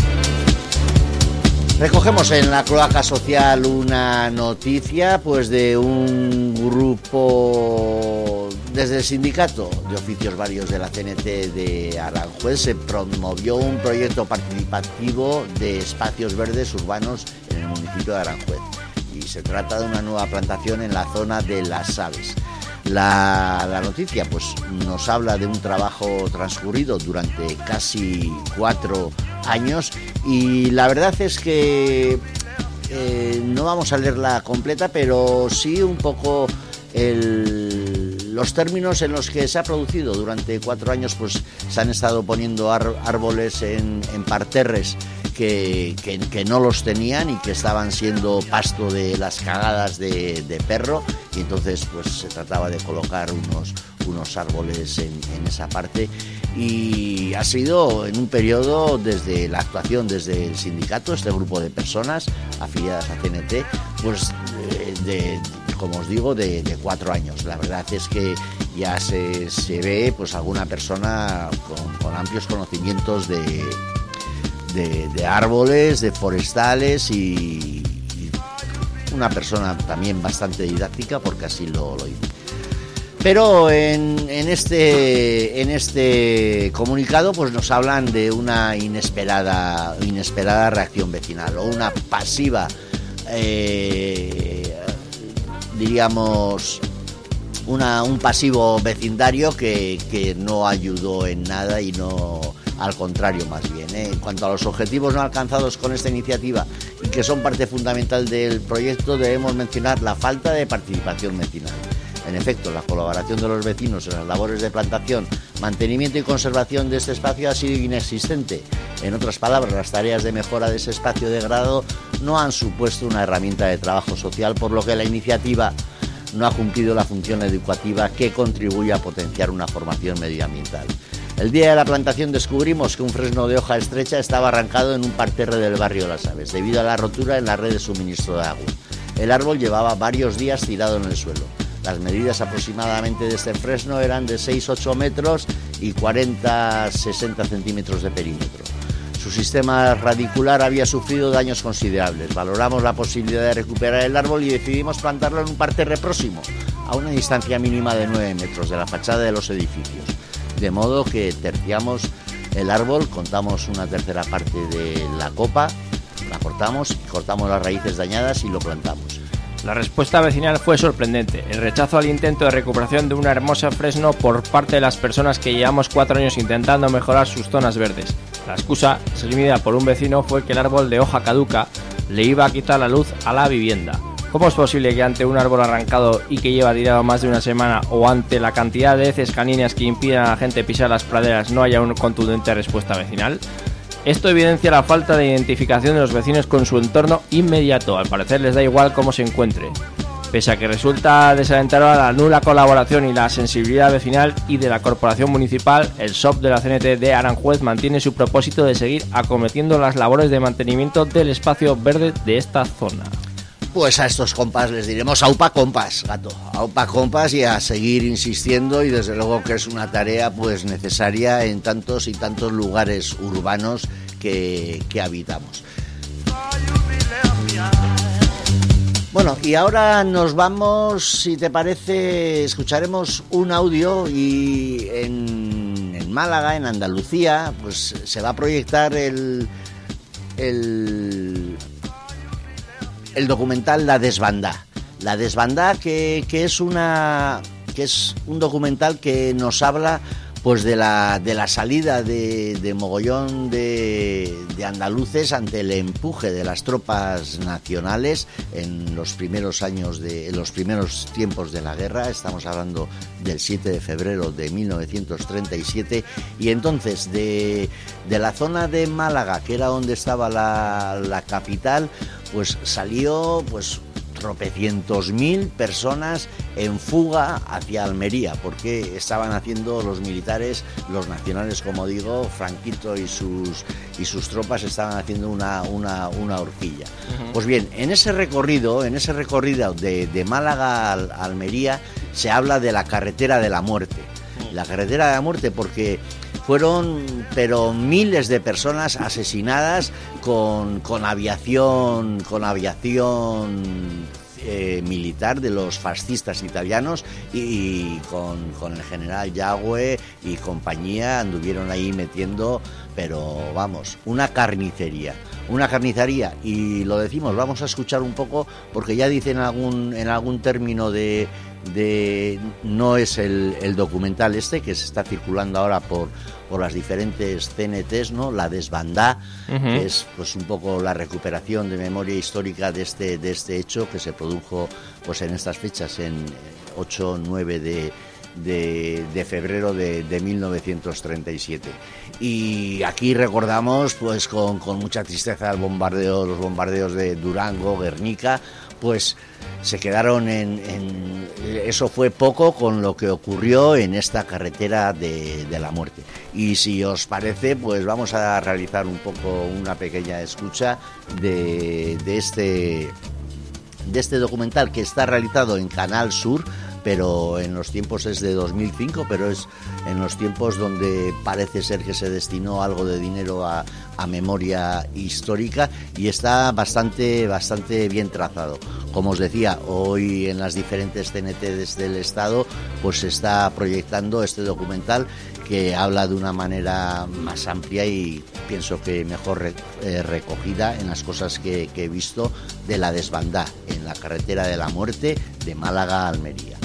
Recogemos en la cloaca social una noticia pues de un grupo desde el sindicato de oficios varios de la C N T de Aranjuez. Se promovió un proyecto participativo de espacios verdes urbanos en el municipio de Aranjuez y se trata de una nueva plantación en la zona de Las Aves. La, la noticia pues nos habla de un trabajo transcurrido durante casi cuatro años y la verdad es que eh, no vamos a leerla completa, pero sí un poco el, los términos en los que se ha producido durante cuatro años. Pues se han estado poniendo ar, árboles en, en parterres que, que, que no los tenían y que estaban siendo pasto de las cagadas de, de perro, y entonces pues se trataba de colocar unos, unos árboles en, en esa parte, y ha sido en un periodo desde la actuación desde el sindicato, este grupo de personas afiliadas a C N T, pues de, de como os digo, de, de cuatro años. La verdad es que ya se, se ve pues alguna persona con, con amplios conocimientos de De, de árboles, de forestales y, y una persona también bastante didáctica, porque así lo, lo hizo. Pero en, en, este, en este comunicado pues nos hablan de una inesperada, inesperada reacción vecinal o una pasiva eh, diríamos, una, un pasivo vecindario que, que no ayudó en nada y no, al contrario más bien, ¿eh? En cuanto a los objetivos no alcanzados con esta iniciativa y que son parte fundamental del proyecto, debemos mencionar la falta de participación vecinal. En efecto, la colaboración de los vecinos en las labores de plantación, mantenimiento y conservación de este espacio ha sido inexistente. En otras palabras, las tareas de mejora de ese espacio degradado no han supuesto una herramienta de trabajo social, por lo que la iniciativa no ha cumplido la función educativa que contribuye a potenciar una formación medioambiental. El día de la plantación descubrimos que un fresno de hoja estrecha estaba arrancado en un parterre del barrio Las Aves, debido a la rotura en la red de suministro de agua. El árbol llevaba varios días tirado en el suelo. Las medidas aproximadamente de este fresno eran de seis a ocho metros y cuarenta a sesenta centímetros de perímetro. Su sistema radicular había sufrido daños considerables. Valoramos la posibilidad de recuperar el árbol y decidimos plantarlo en un parterre próximo, a una distancia mínima de nueve metros de la fachada de los edificios. De modo que terciamos el árbol, contamos una tercera parte de la copa, la cortamos, cortamos las raíces dañadas y lo plantamos. La respuesta vecinal fue sorprendente. El rechazo al intento de recuperación de una hermosa fresno por parte de las personas que llevamos cuatro años intentando mejorar sus zonas verdes. La excusa, esgrimida por un vecino, fue que el árbol de hoja caduca le iba a quitar la luz a la vivienda. ¿Cómo es posible que ante un árbol arrancado y que lleva tirado más de una semana, o ante la cantidad de heces caninas que impiden a la gente pisar las praderas, no haya una contundente respuesta vecinal? Esto evidencia la falta de identificación de los vecinos con su entorno inmediato. Al parecer les da igual cómo se encuentre. Pese a que resulta desalentadora la nula colaboración y la sensibilidad vecinal y de la corporación municipal, el S O P de la C N T de Aranjuez mantiene su propósito de seguir acometiendo las labores de mantenimiento del espacio verde de esta zona. Pues a estos compas les diremos aupa compas, gato, aupa compas, y a seguir insistiendo, y desde luego que es una tarea pues necesaria en tantos y tantos lugares urbanos que, que habitamos. Bueno, y ahora nos vamos, si te parece, escucharemos un audio y en, en Málaga, en Andalucía, pues se va a proyectar el... el el documental La Desbandá. La Desbandá, que, que es una que es un documental que nos habla pues de la de la salida de, de mogollón de, de andaluces ante el empuje de las tropas nacionales en los primeros años de en los primeros tiempos de la guerra. Estamos hablando del siete de febrero de mil novecientos treinta y siete, y entonces de, de la zona de Málaga, que era donde estaba la, la capital, pues salió pues tropecientos mil personas en fuga hacia Almería, porque estaban haciendo los militares, los nacionales, como digo, Franquito y sus y sus tropas estaban haciendo una, una, una horquilla. Uh-huh. Pues bien, en ese recorrido, en ese recorrido de, de Málaga a Almería, se habla de la carretera de la muerte. Uh-huh. La carretera de la muerte porque fueron, pero miles de personas asesinadas con, con aviación, con aviación eh, militar de los fascistas italianos, y, y con, con el general Yagüe y compañía anduvieron ahí metiendo, pero vamos, una carnicería. Una carnicería, y lo decimos, vamos a escuchar un poco, porque ya dicen en algún, en algún término de, de no es el, el documental este que se está circulando ahora por, por las diferentes C N Ts, ¿no? La Desbandá, uh-huh. que es pues un poco la recuperación de memoria histórica de este, de este hecho que se produjo pues en estas fechas, en ocho nueve de De, de febrero de, de mil novecientos treinta y siete. Y aquí recordamos pues con, con mucha tristeza el bombardeo, los bombardeos de Durango, Guernica, pues se quedaron en, en eso fue poco con lo que ocurrió en esta carretera de, de la muerte. Y si os parece, pues vamos a realizar un poco una pequeña escucha de, de este de este documental, que está realizado en Canal Sur, pero en los tiempos es de dos mil cinco, pero es en los tiempos donde parece ser que se destinó algo de dinero a, a memoria histórica y está bastante, bastante bien trazado. Como os decía, hoy en las diferentes C N Ts del Estado pues se está proyectando este documental que habla de una manera más amplia y pienso que mejor re, eh, recogida en las cosas que, que he visto de la desbandada en la carretera de la muerte de Málaga a Almería.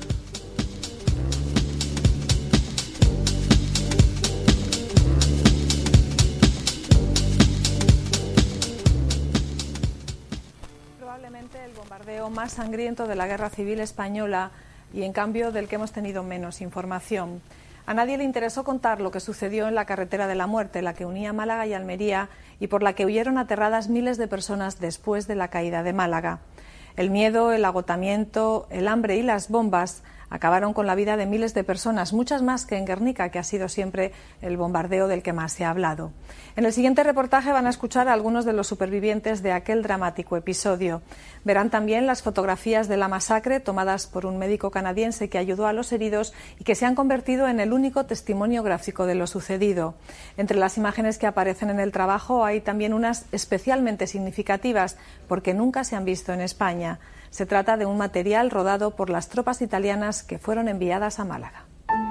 Probablemente el bombardeo más sangriento de la Guerra Civil Española y en cambio del que hemos tenido menos información. A nadie le interesó contar lo que sucedió en la carretera de la muerte, la que unía Málaga y Almería y por la que huyeron aterradas miles de personas después de la caída de Málaga. El miedo, el agotamiento, el hambre y las bombas acabaron con la vida de miles de personas, muchas más que en Guernica, que ha sido siempre el bombardeo del que más se ha hablado. En el siguiente reportaje van a escuchar a algunos de los supervivientes de aquel dramático episodio. Verán también las fotografías de la masacre tomadas por un médico canadiense que ayudó a los heridos y que se han convertido en el único testimonio gráfico de lo sucedido. Entre las imágenes que aparecen en el trabajo hay también unas especialmente significativas porque nunca se han visto en España. Se trata de un material rodado por las tropas italianas que fueron enviadas a Málaga.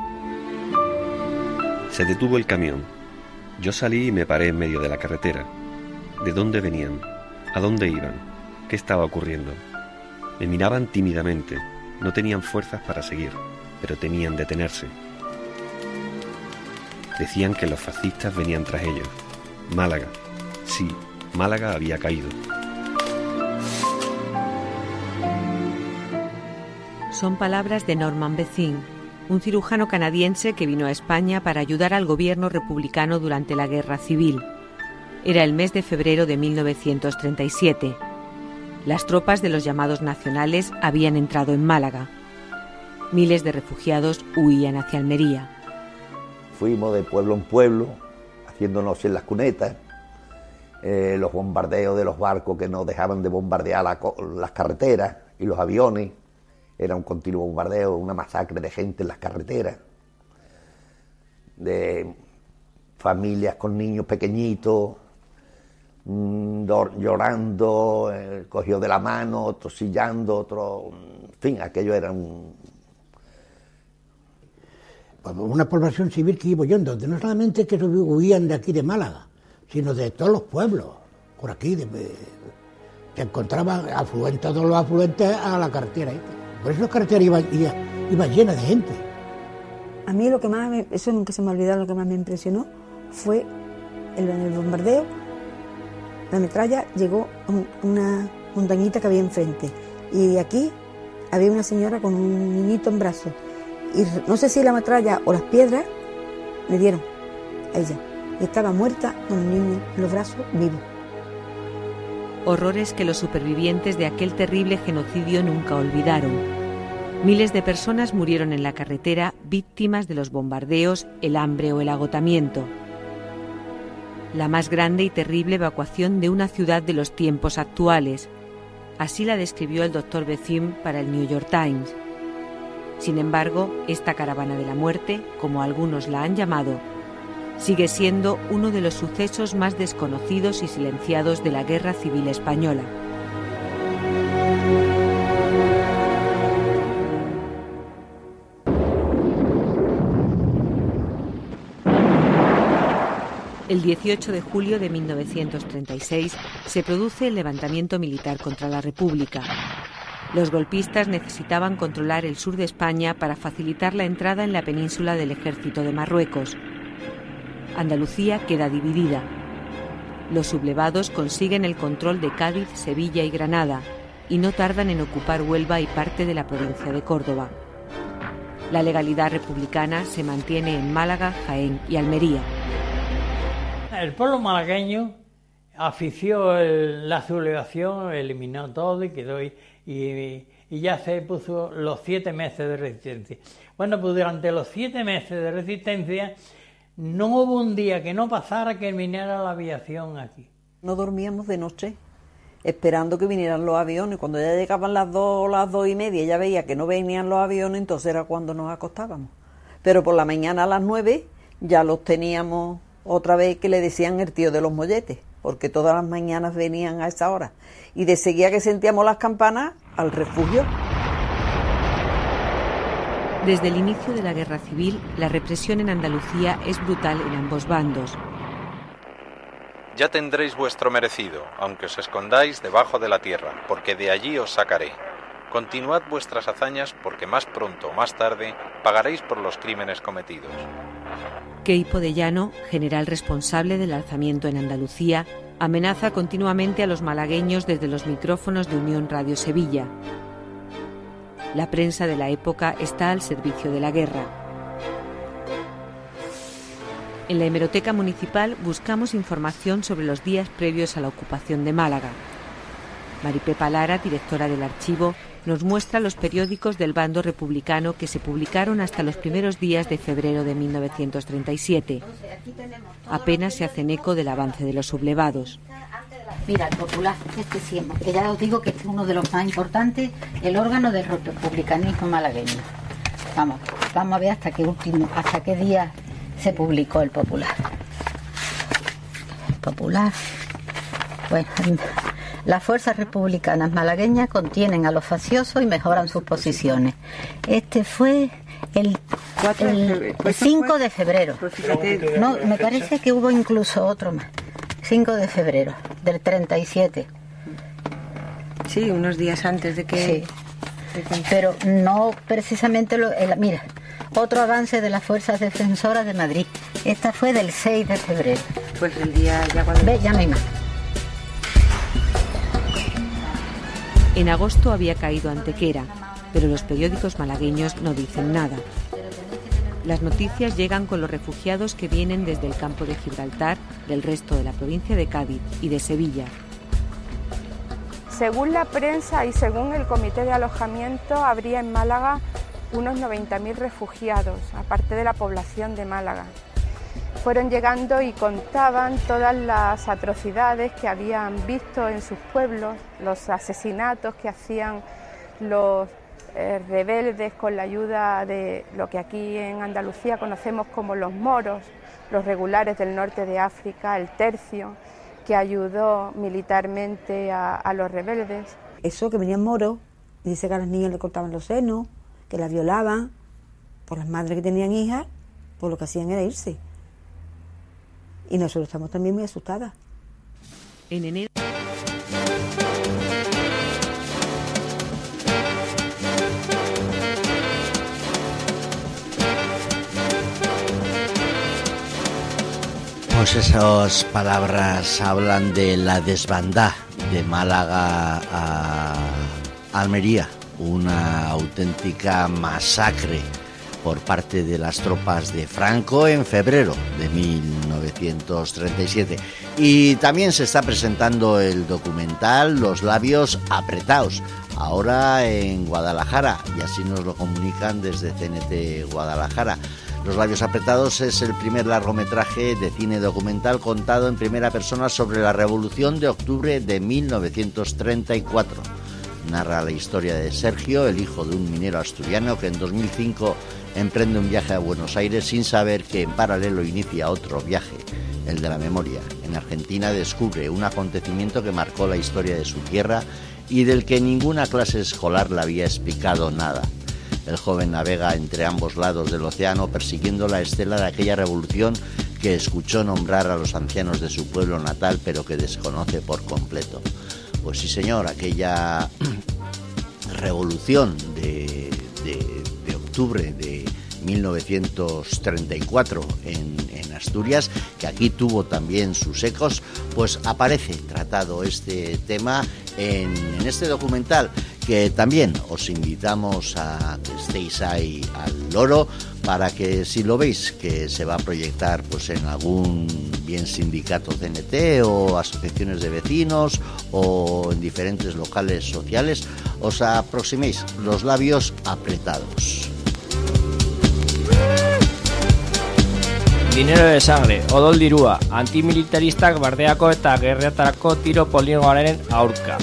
Se detuvo el camión. Yo salí y me paré en medio de la carretera. ¿De dónde venían? ¿A dónde iban? ¿Qué estaba ocurriendo? Me miraban tímidamente. No tenían fuerzas para seguir, pero temían detenerse. Decían que los fascistas venían tras ellos. Málaga. Sí, Málaga había caído. Son palabras de Norman Bethune, un cirujano canadiense que vino a España para ayudar al gobierno republicano durante la Guerra Civil. Era el mes de febrero de mil novecientos treinta y siete. Las tropas de los llamados nacionales habían entrado en Málaga. Miles de refugiados huían hacia Almería. Fuimos de pueblo en pueblo, haciéndonos en las cunetas, eh, los bombardeos de los barcos que nos dejaban de bombardear la, las carreteras y los aviones. Era un continuo bombardeo, una masacre de gente en las carreteras, de familias con niños pequeñitos, mmm, llorando, eh, cogido de la mano, otros sillando, otros... En fin, aquello era un... Una población civil que iba huyendo, no solamente que huían de aquí de Málaga, sino de todos los pueblos, por aquí, de, de, se encontraban afluentes, todos los afluentes a la carretera esta. Por eso la carretera iba, iba, iba llena de gente. A mí lo que más, me, eso nunca se me ha olvidado, lo que más me impresionó fue el, el bombardeo. La metralla llegó a una montañita que había enfrente y aquí había una señora con un niñito en brazos y no sé si la metralla o las piedras le dieron a ella y estaba muerta con un niño en los brazos vivo. Horrores que los supervivientes de aquel terrible genocidio nunca olvidaron. Miles de personas murieron en la carretera víctimas de los bombardeos, el hambre o el agotamiento. La más grande y terrible evacuación de una ciudad de los tiempos actuales. Así la describió el doctor Bethune para el New York Times. Sin embargo, esta caravana de la muerte, como algunos la han llamado, sigue siendo uno de los sucesos más desconocidos y silenciados de la Guerra Civil Española. El dieciocho de julio de mil novecientos treinta y seis se produce el levantamiento militar contra la República. Los golpistas necesitaban controlar el sur de España para facilitar la entrada en la península del ejército de Marruecos. Andalucía queda dividida. Los sublevados consiguen el control de Cádiz, Sevilla y Granada y no tardan en ocupar Huelva y parte de la provincia de Córdoba. La legalidad republicana se mantiene en Málaga, Jaén y Almería. El pueblo malagueño afició el, la sublevación, eliminó todo y quedó y, y, y ya se puso los siete meses de resistencia. Bueno, pues durante los siete meses de resistencia no hubo un día que no pasara que viniera la aviación aquí. No dormíamos de noche, esperando que vinieran los aviones. Cuando ya llegaban las dos, las dos y media, ya veía que no venían los aviones, entonces era cuando nos acostábamos. Pero por la mañana a las nueve ya los teníamos otra vez que le decían el tío de los molletes, porque todas las mañanas venían a esa hora. Y de seguida que sentíamos las campanas, al refugio. Desde el inicio de la guerra civil, la represión en Andalucía es brutal en ambos bandos. Ya tendréis vuestro merecido, aunque os escondáis debajo de la tierra, porque de allí os sacaré. Continuad vuestras hazañas, porque más pronto o más tarde pagaréis por los crímenes cometidos. Queipo de Llano, general responsable del alzamiento en Andalucía, amenaza continuamente a los malagueños desde los micrófonos de Unión Radio Sevilla. La prensa de la época está al servicio de la guerra. En la hemeroteca municipal buscamos información sobre los días previos a la ocupación de Málaga. Maripepa Lara, directora del archivo, nos muestra los periódicos del bando republicano que se publicaron hasta los primeros días de febrero de mil novecientos treinta y siete. Apenas se hacen eco del avance de los sublevados. Mira, el Popular, este siempre, que ya os digo que este es uno de los más importantes, el órgano del republicanismo malagueño. Vamos, vamos a ver hasta qué último, hasta qué día se publicó el Popular. El Popular. Bueno, las fuerzas republicanas malagueñas contienen a los facciosos y mejoran sus posiciones. Este fue el, el, el cinco de febrero. No, me parece que hubo incluso otro más. cinco de febrero del treinta y siete. Sí, unos días antes de que... Sí. Pero no precisamente lo... El, mira, otro avance de las fuerzas defensoras de Madrid. Esta fue del seis de febrero. Pues el día ya cuando... Ve, ya no hay más. En agosto había caído Antequera, pero los periódicos malagueños no dicen nada. Las noticias llegan con los refugiados que vienen desde el campo de Gibraltar, del resto de la provincia de Cádiz y de Sevilla. Según la prensa y según el comité de alojamiento, habría en Málaga unos noventa mil refugiados, aparte de la población de Málaga. Fueron llegando y contaban todas las atrocidades que habían visto en sus pueblos, los asesinatos que hacían los eh, rebeldes con la ayuda de lo que aquí en Andalucía conocemos como los moros, los regulares del norte de África, el tercio, que ayudó militarmente a, a los rebeldes. Eso, que venían moros, y dice que a las niñas le cortaban los senos, que las violaban, por las madres que tenían hijas, pues lo que hacían era irse. Y nosotros estamos también muy asustadas. En enero... Pues esas palabras hablan de la desbandada de Málaga a Almería, una auténtica masacre por parte de las tropas de Franco en febrero de mil novecientos treinta y siete. Y también se está presentando el documental Los labios apretados, ahora en Guadalajara, y así nos lo comunican desde C N T Guadalajara. Los labios apretados es el primer largometraje de cine documental contado en primera persona sobre la Revolución de Octubre de mil novecientos treinta y cuatro. Narra la historia de Sergio, el hijo de un minero asturiano que en dos mil cinco emprende un viaje a Buenos Aires sin saber que en paralelo inicia otro viaje, el de la memoria. En Argentina descubre un acontecimiento que marcó la historia de su tierra y del que ninguna clase escolar le había explicado nada. El joven navega entre ambos lados del océano persiguiendo la estela de aquella revolución que escuchó nombrar a los ancianos de su pueblo natal, pero que desconoce por completo. Pues sí, señor, aquella revolución de, de, de octubre de mil novecientos treinta y cuatro en, en Asturias, que aquí tuvo también sus ecos, pues aparece tratado este tema en, en este documental, que también os invitamos a que estéis ahí al loro para que, si lo veis, que se va a proyectar pues en algún bien sindicato C N T o asociaciones de vecinos o en diferentes locales sociales, os aproximéis. Los labios apretados. Dinero de sangre, odol dirua, antimilitaristak bardeako eta gerratarako tiro poligoaren aurka.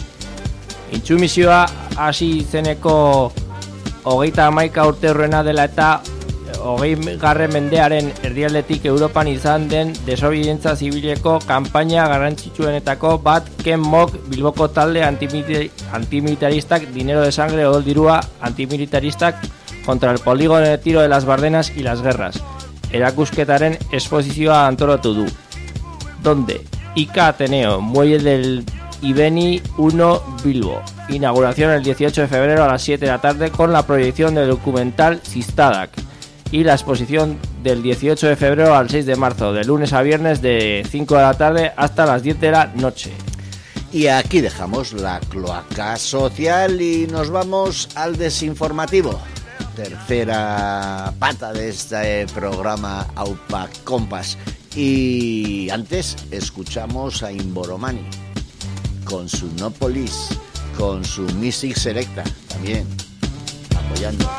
Intsumisioa hasi zeneko hogeita hamaika urte horrena dela eta hogei garren mendearen erdialdetik Europan izan den desobedientza zibileko kanpaina garrantzitsuenetako bat Ken Mock Bilboko talde antimilitaristak Dinero de Sangre o dirua antimilitaristak contra el polígono de tiro de las Bardenas y las guerras. Erakusketaren esposizioa antolatu du. Donde? Ica Ateneo, Muelle del Ibeni uno, Bilbo. Inauguración el dieciocho de febrero a las siete de la tarde con la proyección del documental Sistadak. Y la exposición del dieciocho de febrero al seis de marzo, de lunes a viernes de cinco de la tarde hasta las diez de la noche. Y aquí dejamos la cloaca social y nos vamos al desinformativo. Tercera pata de este programa Aupa Compas. Y antes escuchamos a Inboromani con su No Police, con su Music Selecta también apoyando.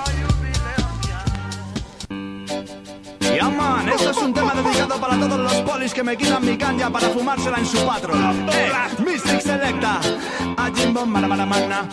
Yeah, man, esto es un tema dedicado para todos los polis que me quitan mi caña para fumársela en su patrón. Eh, Music Selecta, a Jimbo Maramanamana.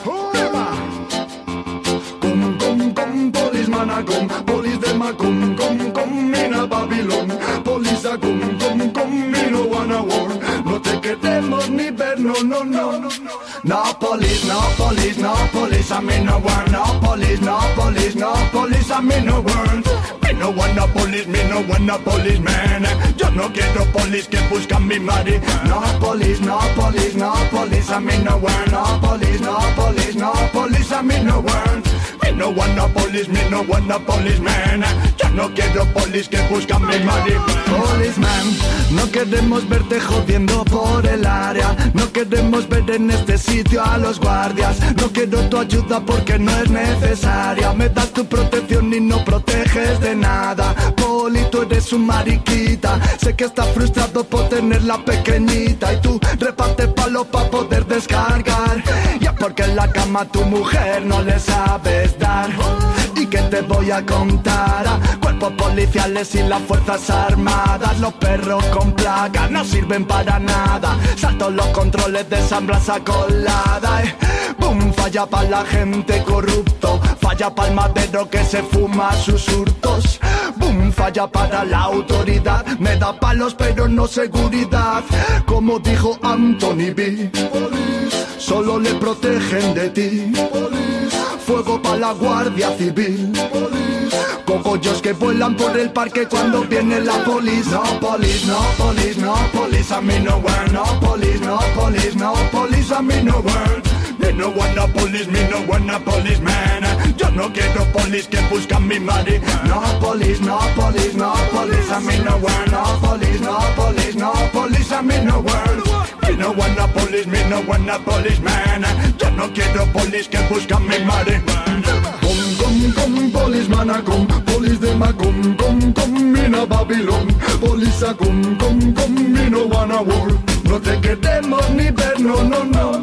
Cum, cum, cum, polis manacum, polis de macum, cum, cum, mina Babilón, polis a cum, cum, cum, mino wanna war. No te queremos ni ver, no, no, no, no. No police, no police, no police, a me no want. No police, no police, no police, a me no want. Me no wanna police, me no wanna police, man. Yo no quiero police que buscan mi mari. No police, no police, no police, a me no want. No police, no police, no police, a me no want. Me no wanna police, me no wanna police, man. Yo no quiero police que buscan mi mari. Policeman, no queremos verte jodiendo por el área. No queremos ver en este sitio a los guardias. No quiero tu ayuda porque no es necesaria. Me das tu protección y no proteges de nada. Poli, tú eres un mariquita. Sé que estás frustrado por tenerla pequeñita. Y tú reparte palo pa' poder descargar. Ya porque en la cama tu mujer no le sabes dar. ¿Y qué te voy a contar? Cuerpos policiales y las fuerzas armadas. Los perros con placa no sirven para nada. Salto los controles de San Blas a colada. eh. Boom, falla para la gente corrupto. Falla para el madero que se fuma sus hurtos. Boom, falla para la autoridad. Me da palos pero no seguridad. Como dijo Anthony B. Solo le protegen de ti. Fuego para la Guardia Civil. Cogollos que vuelan por el parque cuando viene la police. No police, no police, no police, a mí no want. No police, no police, no police, a mí no want. Me no wanna police, me no wanna police, man. Yo no quiero police que buscan mi mari. No police, no police, no police, a mí no want. No police, no police, no police, a mí no want. Me no wanna police, me no wanna police, man. Yo no quiero police que buscan mi mari. Cum, cum, cum, policeman a cum, police de macum, cum, cum, mina Babilón. Police a cum, cum, cum, me no wanna war. No te queremos ni ver, no, no, no.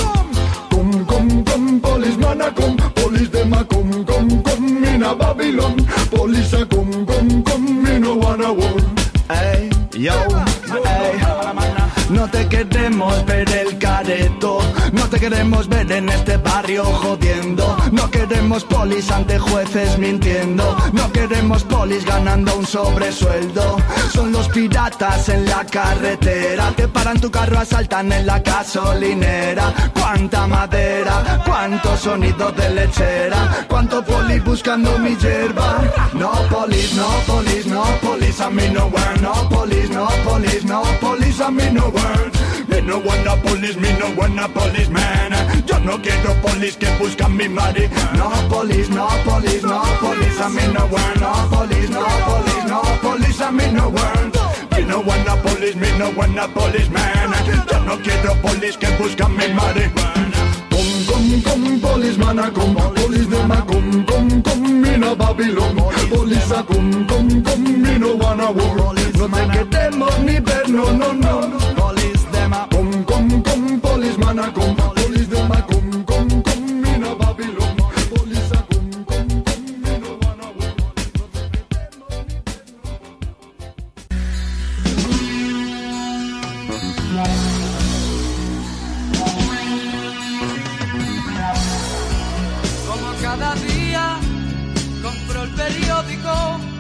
Cum, cum, cum, policeman a cum, police de macum, cum, cum, mina Babilón. Police a cum, cum, cum, me no wanna war. Ey, yo, ey. No te queremos ver el careto. No te queremos ver en este barrio jodiendo. No queremos polis ante jueces mintiendo. No queremos polis ganando un sobresueldo. Son los piratas en la carretera. Te paran tu carro, asaltan en la gasolinera. Cuánta madera, cuánto sonido de lechera. Cuánto poli buscando mi yerba. No polis, no polis, no polis, a mí no want. No polis, no polis, no polis, a mí no want. Me no wanna police, me no wanna police, man. Yo no quiero police que buscan mi mari. No police, no police, no police, a mí no want. No police, no police, no police, a mí no want. Me no wanna police, me no wanna police, man. Yo no quiero police que buscan mi mari. Cum, cum, cum, policeman a cum, police de macum, cum, cum, mina Babilón. Police a cum, cum, cum, me no wanna war. No te queremos ni ver, no, no, no. Police de ma, cum, cum, cum, policeman a cum, police de macum, cum, cum, mina Babilón. Police a cum, cum, cum, me no wanna war. Como cada día compro el periódico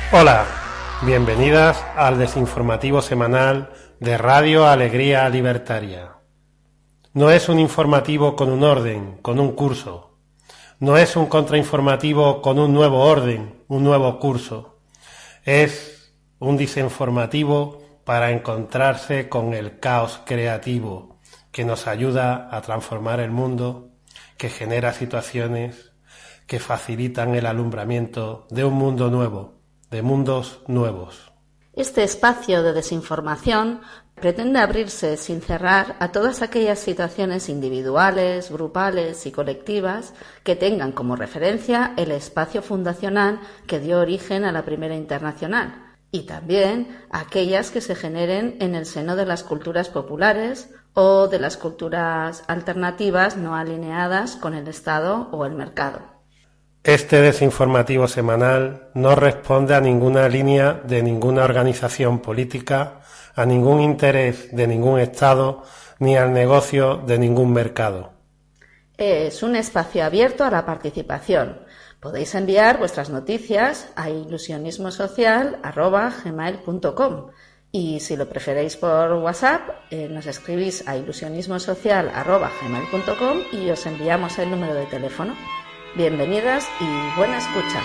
Hola, bienvenidas al desinformativo semanal de Radio Alegría Libertaria. No es un informativo con un orden, con un curso. No es un contrainformativo con un nuevo orden, un nuevo curso. Es un desinformativo para encontrarse con el caos creativo que nos ayuda a transformar el mundo, que genera situaciones que facilitan el alumbramiento de un mundo nuevo, de mundos nuevos. Este espacio de desinformación pretende abrirse sin cerrar a todas aquellas situaciones individuales, grupales y colectivas que tengan como referencia el espacio fundacional que dio origen a la Primera Internacional, y también aquellas que se generen en el seno de las culturas populares o de las culturas alternativas no alineadas con el Estado o el mercado. Este desinformativo semanal no responde a ninguna línea de ninguna organización política, a ningún interés de ningún Estado, ni al negocio de ningún mercado. Es un espacio abierto a la participación. Podéis enviar vuestras noticias a ilusionismosocial arroba gmail punto com y si lo preferéis por WhatsApp, eh, nos escribís a ilusionismosocial arroba gmail punto com y os enviamos el número de teléfono. Bienvenidas y buena escucha.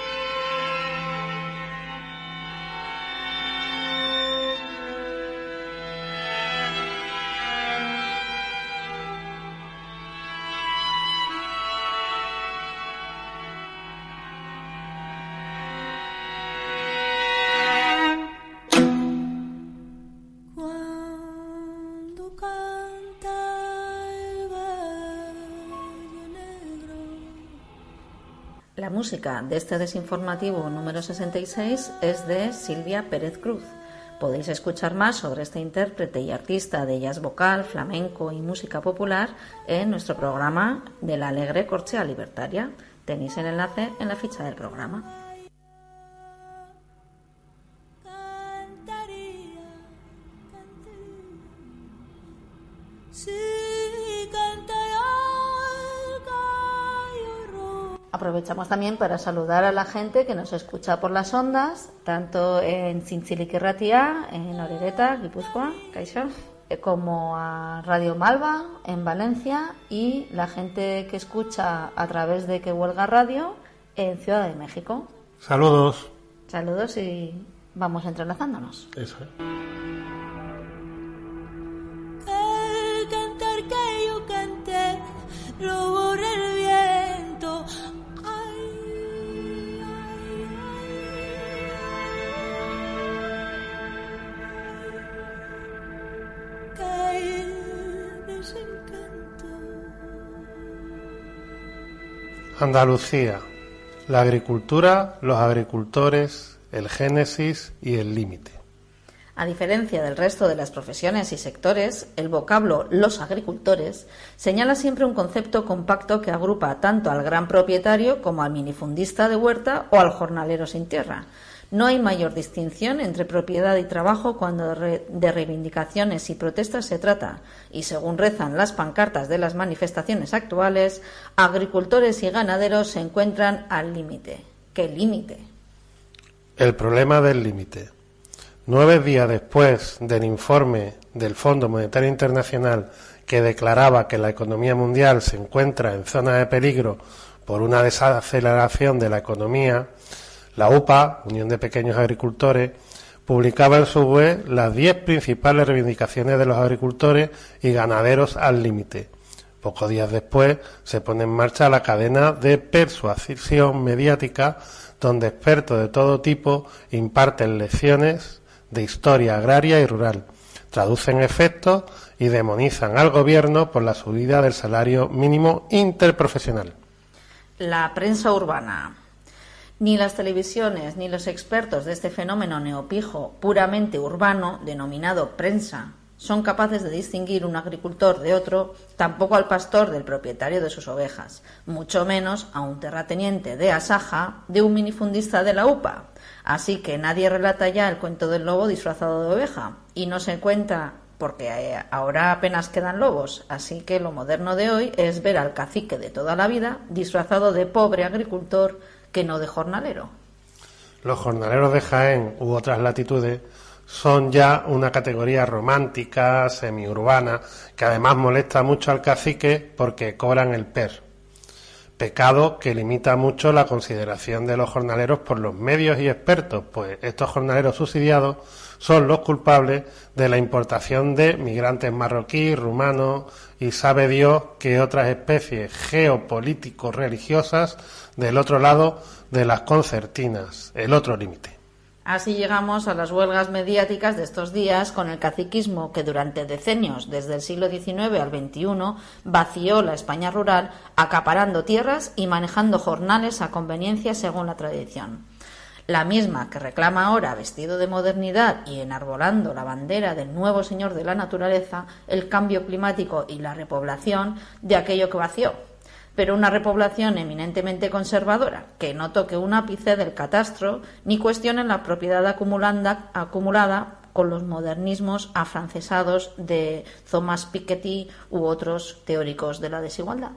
La música de este desinformativo número sesenta y seis es de Silvia Pérez Cruz. Podéis escuchar más sobre este intérprete y artista de jazz vocal, flamenco y música popular en nuestro programa de la Alegre Corchea Libertaria. Tenéis el enlace en la ficha del programa. Aprovechamos también para saludar a la gente que nos escucha por las ondas, tanto en Zintzilik Irratia, en Orereta, Guipúzcoa, Kaixo, como a Radio Malva, en Valencia, y la gente que escucha a través de Que Huelga Radio, en Ciudad de México. Saludos. Saludos y vamos entrelazándonos. Eso es. El cantar que yo canté lo borra el viento. Andalucía, la agricultura, los agricultores, el génesis y el límite. A diferencia del resto de las profesiones y sectores, el vocablo los agricultores señala siempre un concepto compacto que agrupa tanto al gran propietario como al minifundista de huerta o al jornalero sin tierra. No hay mayor distinción entre propiedad y trabajo cuando de reivindicaciones y protestas se trata, y según rezan las pancartas de las manifestaciones actuales, agricultores y ganaderos se encuentran al límite. ¿Qué límite? El problema del límite. Nueve días después del informe del Fondo Monetario Internacional que declaraba que la economía mundial se encuentra en zona de peligro por una desaceleración de la economía, la U P A, Unión de Pequeños Agricultores, publicaba en su web las diez principales reivindicaciones de los agricultores y ganaderos al límite. Pocos días después se pone en marcha la cadena de persuasión mediática, donde expertos de todo tipo imparten lecciones de historia agraria y rural, traducen efectos y demonizan al gobierno por la subida del salario mínimo interprofesional. La prensa urbana. Ni las televisiones ni los expertos de este fenómeno neopijo puramente urbano, denominado prensa, son capaces de distinguir un agricultor de otro, tampoco al pastor del propietario de sus ovejas, mucho menos a un terrateniente de Asaja de un minifundista de la U P A. Así que nadie relata ya el cuento del lobo disfrazado de oveja, y no se cuenta porque ahora apenas quedan lobos, así que lo moderno de hoy es ver al cacique de toda la vida disfrazado de pobre agricultor que no de jornalero. Los jornaleros de Jaén u otras latitudes son ya una categoría romántica, semiurbana, que además molesta mucho al cacique porque cobran el per. Pecado que limita mucho la consideración de los jornaleros por los medios y expertos, pues estos jornaleros subsidiados son los culpables de la importación de migrantes marroquíes, rumanos y sabe Dios que otras especies geopolítico-religiosas del otro lado de las concertinas, el otro límite. Así llegamos a las huelgas mediáticas de estos días con el caciquismo que durante decenios, desde el siglo diecinueve al veintiuno, vació la España rural, acaparando tierras y manejando jornales a conveniencia según la tradición. La misma que reclama ahora, vestido de modernidad y enarbolando la bandera del nuevo señor de la naturaleza, el cambio climático y la repoblación de aquello que vació. Pero una repoblación eminentemente conservadora, que no toque un ápice del catastro ni cuestione la propiedad acumulanda, acumulada con los modernismos afrancesados de Thomas Piketty u otros teóricos de la desigualdad.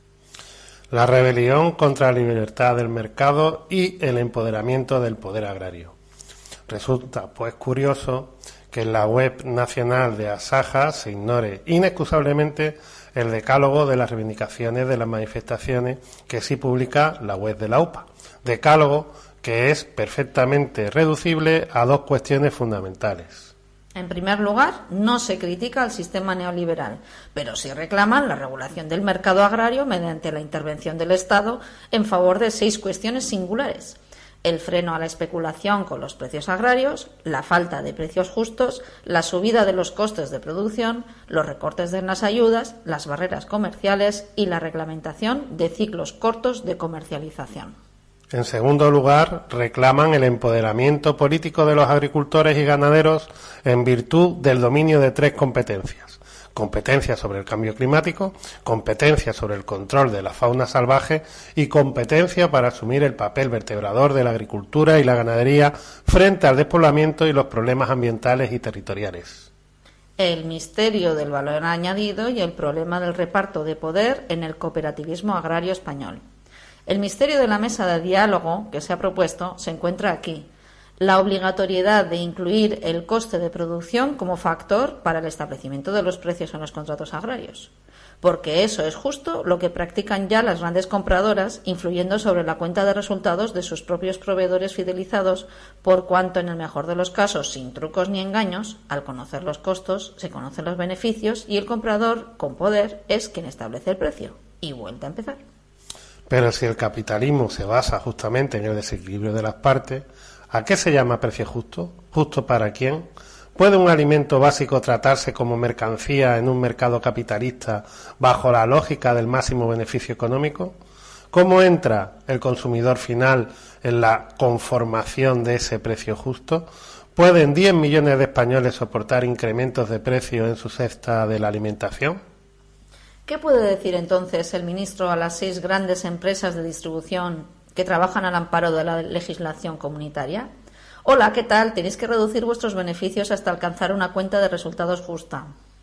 La rebelión contra la libertad del mercado y el empoderamiento del poder agrario. Resulta, pues, curioso que en la web nacional de Asaja se ignore inexcusablemente el decálogo de las reivindicaciones de las manifestaciones que sí publica la web de la U P A. Decálogo que es perfectamente reducible a dos cuestiones fundamentales. En primer lugar, no se critica al sistema neoliberal, pero sí reclaman la regulación del mercado agrario mediante la intervención del Estado en favor de seis cuestiones singulares: el freno a la especulación con los precios agrarios, la falta de precios justos, la subida de los costes de producción, los recortes de las ayudas, las barreras comerciales y la reglamentación de ciclos cortos de comercialización. En segundo lugar, reclaman el empoderamiento político de los agricultores y ganaderos en virtud del dominio de tres competencias: competencia sobre el cambio climático, competencia sobre el control de la fauna salvaje y competencia para asumir el papel vertebrador de la agricultura y la ganadería frente al despoblamiento y los problemas ambientales y territoriales. El misterio del valor añadido y el problema del reparto de poder en el cooperativismo agrario español. El misterio de la mesa de diálogo que se ha propuesto se encuentra aquí: la obligatoriedad de incluir el coste de producción como factor para el establecimiento de los precios en los contratos agrarios, porque eso es justo lo que practican ya las grandes compradoras, influyendo sobre la cuenta de resultados de sus propios proveedores fidelizados, por cuanto en el mejor de los casos, sin trucos ni engaños, al conocer los costos se conocen los beneficios y el comprador con poder es quien establece el precio. Y vuelta a empezar. Pero si el capitalismo se basa justamente en el desequilibrio de las partes, ¿a qué se llama precio justo? ¿Justo para quién? ¿Puede un alimento básico tratarse como mercancía en un mercado capitalista bajo la lógica del máximo beneficio económico? ¿Cómo entra el consumidor final en la conformación de ese precio justo? ¿Pueden diez millones de españoles soportar incrementos de precio en su cesta de la alimentación? ¿Qué puede decir entonces el ministro a las seis grandes empresas de distribución que trabajan al amparo de la legislación comunitaria? Hola, ¿qué tal? Tenéis que reducir vuestros beneficios hasta alcanzar una cuenta de resultados justa.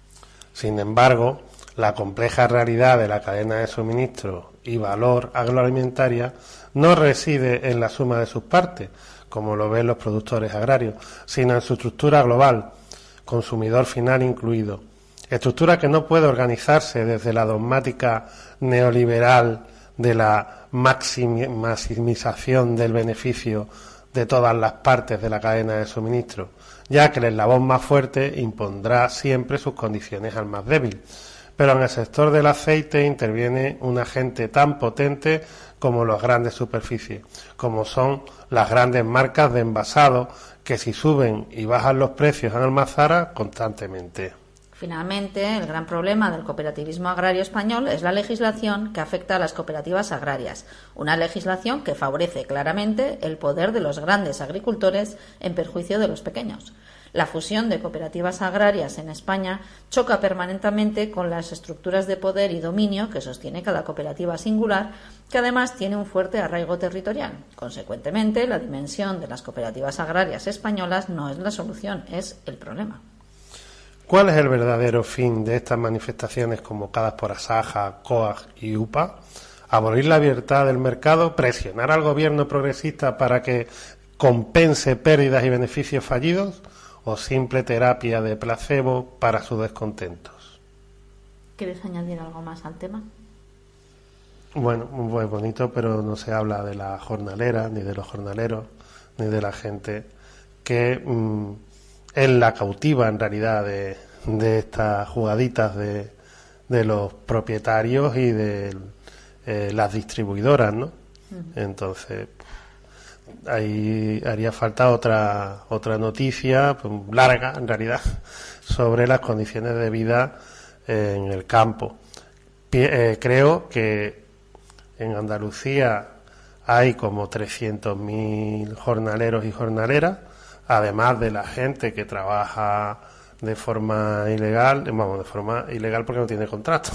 Sin embargo, la compleja realidad de la cadena de suministro y valor agroalimentaria no reside en la suma de sus partes, como lo ven los productores agrarios, sino en su estructura global, consumidor final incluido. Estructura que no puede organizarse desde la dogmática neoliberal de la maximización del beneficio de todas las partes de la cadena de suministro, ya que el eslabón más fuerte impondrá siempre sus condiciones al más débil. Pero en el sector del aceite interviene un agente tan potente como las grandes superficies, como son las grandes marcas de envasado, que si suben y bajan los precios en almazara constantemente. Finalmente, el gran problema del cooperativismo agrario español es la legislación que afecta a las cooperativas agrarias, una legislación que favorece claramente el poder de los grandes agricultores en perjuicio de los pequeños. La fusión de cooperativas agrarias en España choca permanentemente con las estructuras de poder y dominio que sostiene cada cooperativa singular, que además tiene un fuerte arraigo territorial. Consecuentemente, la dimensión de las cooperativas agrarias españolas no es la solución, es el problema. ¿Cuál es el verdadero fin de estas manifestaciones convocadas por Asaja, COAG y U P A? ¿Abolir la libertad del mercado? ¿Presionar al gobierno progresista para que compense pérdidas y beneficios fallidos o simple terapia de placebo para sus descontentos. ¿Quieres añadir algo más al tema? Bueno, muy bonito, pero no se habla de la jornalera, ni de los jornaleros, ni de la gente que mmm, es la cautiva en realidad de, de estas jugaditas de, de los propietarios y de eh, las distribuidoras, ¿no? Uh-huh. Entonces, ahí haría falta otra otra noticia pues, larga en realidad sobre las condiciones de vida eh, en el campo. P- eh, creo que en Andalucía hay como trescientos mil jornaleros y jornaleras, además de la gente que trabaja de forma ilegal, vamos, de forma ilegal porque no tiene contrato.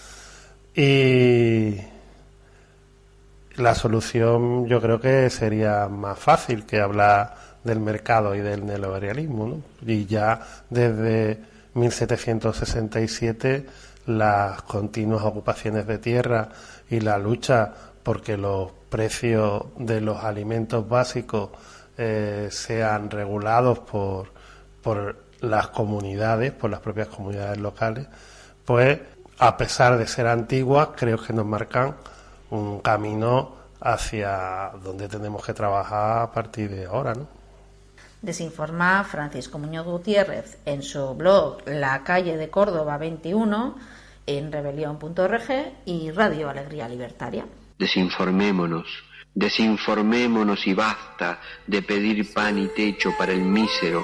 Y la solución yo creo que sería más fácil que hablar del mercado y del neoliberalismo, ¿no? Y ya desde mil setecientos sesenta y siete las continuas ocupaciones de tierra y la lucha porque los precios de los alimentos básicos eh, sean regulados por, por las comunidades, por las propias comunidades locales, pues a pesar de ser antiguas, creo que nos marcan un camino hacia donde tenemos que trabajar a partir de ahora, ¿no? Desinforma Francisco Muñoz Gutiérrez en su blog La Calle de Córdoba veintiuno, en rebelión punto org y Radio Alegría Libertaria. Desinformémonos, desinformémonos y basta de pedir pan y techo para el mísero.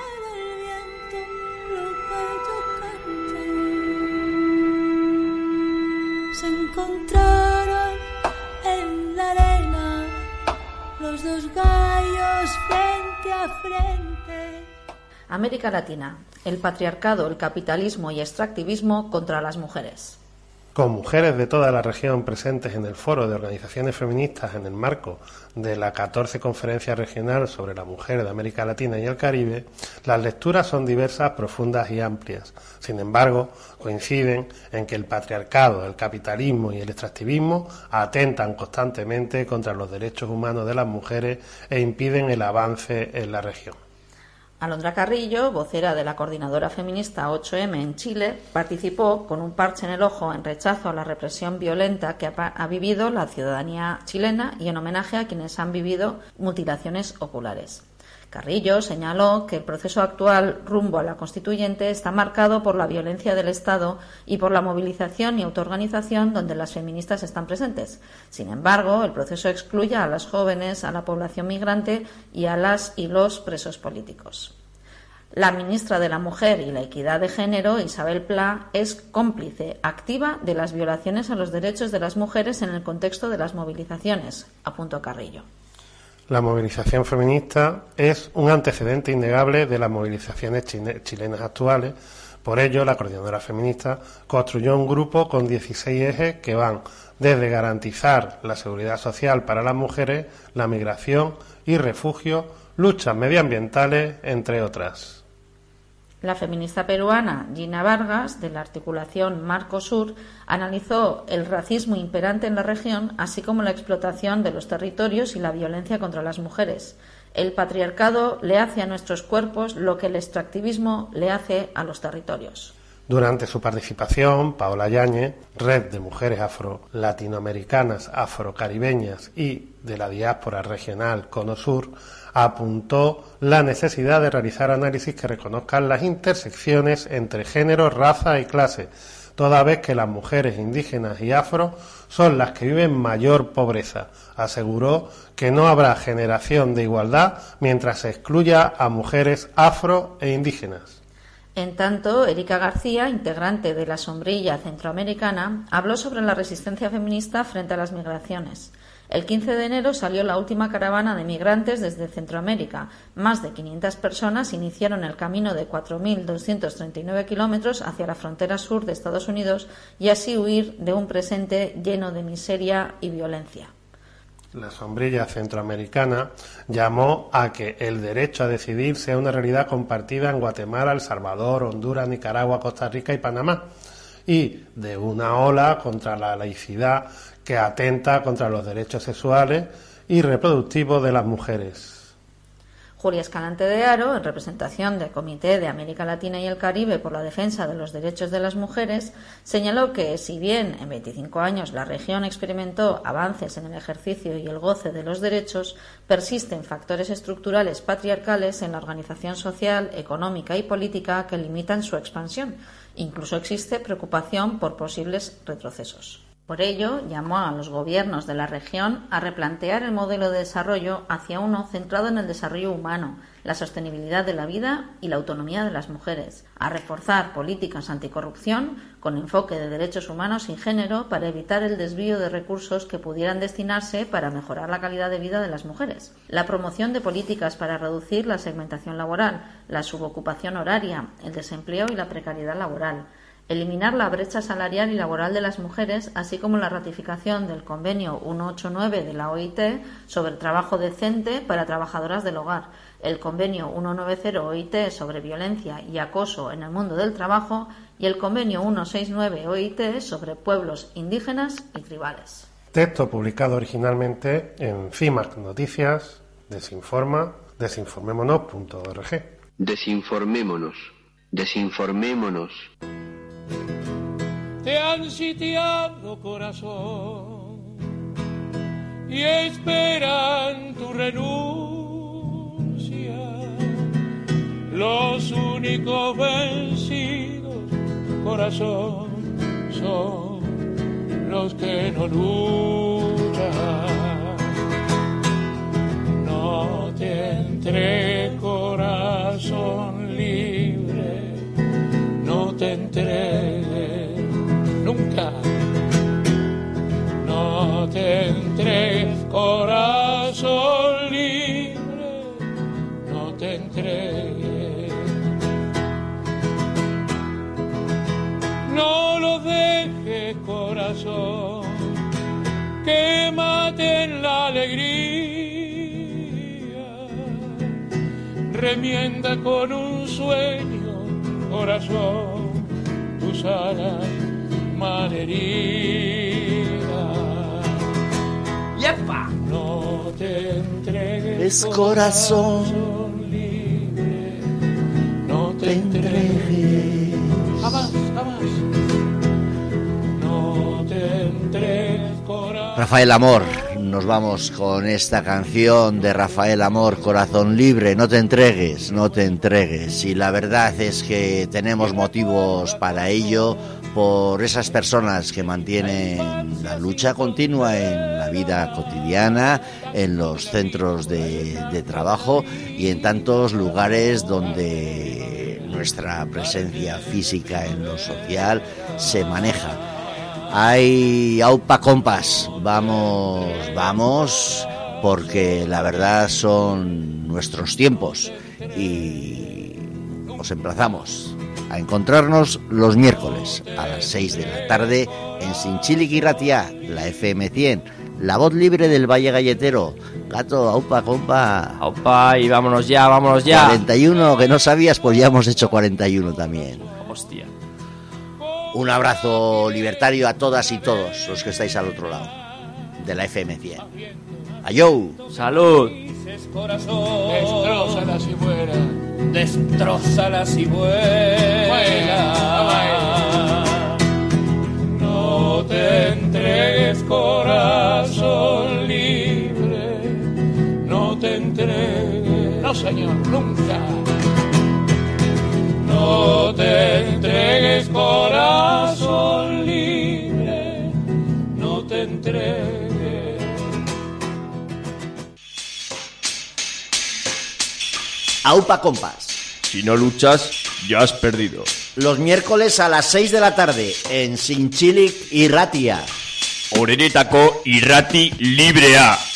Se encontraron en la arena los dos gallos frente a frente. América Latina, el patriarcado, el capitalismo y extractivismo contra las mujeres. Con mujeres de toda la región presentes en el foro de organizaciones feministas en el marco de la catorce Conferencia Regional sobre la Mujer de América Latina y el Caribe, las lecturas son diversas, profundas y amplias. Sin embargo, coinciden en que el patriarcado, el capitalismo y el extractivismo atentan constantemente contra los derechos humanos de las mujeres e impiden el avance en la región. Alondra Carrillo, vocera de la coordinadora feminista ocho eme en Chile, participó con un parche en el ojo en rechazo a la represión violenta que ha, ha vivido la ciudadanía chilena y en homenaje a quienes han vivido mutilaciones oculares. Carrillo señaló que el proceso actual rumbo a la constituyente está marcado por la violencia del Estado y por la movilización y autoorganización donde las feministas están presentes. Sin embargo, el proceso excluye a las jóvenes, a la población migrante y a las y los presos políticos. La ministra de la Mujer y la Equidad de Género, Isabel Pla, es cómplice activa de las violaciones a los derechos de las mujeres en el contexto de las movilizaciones, apuntó Carrillo. La movilización feminista es un antecedente innegable de las movilizaciones chilenas actuales. Por ello, la coordinadora feminista construyó un grupo con dieciséis ejes que van desde garantizar la seguridad social para las mujeres, la migración y refugio, luchas medioambientales, entre otras. La feminista peruana Gina Vargas, de la articulación Marcosur, analizó el racismo imperante en la región, así como la explotación de los territorios y la violencia contra las mujeres. El patriarcado le hace a nuestros cuerpos lo que el extractivismo le hace a los territorios. Durante su participación, Paola Yáñez, Red de Mujeres Afro-Latinoamericanas, Afro-Caribeñas y de la diáspora regional Cono Sur, apuntó la necesidad de realizar análisis que reconozcan las intersecciones entre género, raza y clase, toda vez que las mujeres indígenas y afro son las que viven mayor pobreza. Aseguró que no habrá generación de igualdad mientras se excluya a mujeres afro e indígenas. En tanto, Erika García, integrante de la Sombrilla Centroamericana, habló sobre la resistencia feminista frente a las migraciones. El quince de enero salió la última caravana de migrantes desde Centroamérica. Más de quinientas personas iniciaron el camino de cuatro mil doscientos treinta y nueve kilómetros hacia la frontera sur de Estados Unidos y así huir de un presente lleno de miseria y violencia. La Sombrilla Centroamericana llamó a que el derecho a decidir sea una realidad compartida en Guatemala, El Salvador, Honduras, Nicaragua, Costa Rica y Panamá, y de una ola contra la laicidad que atenta contra los derechos sexuales y reproductivos de las mujeres. Julia Escalante de Haro, en representación del Comité de América Latina y el Caribe por la Defensa de los Derechos de las Mujeres, señaló que, si bien en veinticinco años la región experimentó avances en el ejercicio y el goce de los derechos, persisten factores estructurales patriarcales en la organización social, económica y política que limitan su expansión. Incluso existe preocupación por posibles retrocesos. Por ello, llamó a los gobiernos de la región a replantear el modelo de desarrollo hacia uno centrado en el desarrollo humano, la sostenibilidad de la vida y la autonomía de las mujeres, a reforzar políticas anticorrupción con enfoque de derechos humanos y género para evitar el desvío de recursos que pudieran destinarse para mejorar la calidad de vida de las mujeres, la promoción de políticas para reducir la segmentación laboral, la subocupación horaria, el desempleo y la precariedad laboral, eliminar la brecha salarial y laboral de las mujeres, así como la ratificación del Convenio ciento ochenta y nueve de la O I T sobre trabajo decente para trabajadoras del hogar, el Convenio ciento noventa O I T sobre violencia y acoso en el mundo del trabajo y el Convenio ciento sesenta y nueve O I T sobre pueblos indígenas y tribales. Texto publicado originalmente en CIMAC Noticias, Desinforma, desinformémonos punto org. Desinformémonos, desinformémonos. Te han sitiado, corazón, y esperan tu renuncia. Los únicos vencidos, corazón, son los que no luchan. No te entregues, corazón libre, no te entregues nunca. No te entregues, corazón libre, no te entregues. No lo dejes, corazón, que maten la alegría. Remienda con un sueño, corazón, tus alas malheridas. ¡Yepa! No te entregues, Es corazón, libre, no te, te entregues. entregues. Jamás, jamás. No te entregues, corazón. Rafael Amor, nos vamos con esta canción de Rafael Amor, Corazón Libre, no te entregues, no te entregues. Y la verdad es que tenemos motivos para ello, por esas personas que mantienen la lucha continua en la vida cotidiana, en los centros de, de trabajo y en tantos lugares donde nuestra presencia física en lo social se maneja. Hay aupa compas, vamos, vamos, porque la verdad son nuestros tiempos y os emplazamos a encontrarnos los miércoles a las seis de la tarde en Sinchílic y Ratia, la F M cien, la voz libre del Valle Galletero. Gato, aupa, compa. Aupa, y vámonos ya, vámonos ya. cuarenta y uno, que no sabías, pues ya hemos hecho cuarenta y uno también. Hostia. Un abrazo libertario a todas y todos los que estáis al otro lado de la F M cien. ¡Ayou! ¡Salud! Destrózalas y vuela, destrózalas y vuela. No te entregues, corazón libre, no te entregues. No, señor, nunca. No te entregues, corazón libre, no te entregues. Aupa compas. Si no luchas, ya has perdido. Los miércoles a las seis de la tarde en Sinchílic y Ratia. Oreretako irrati librea.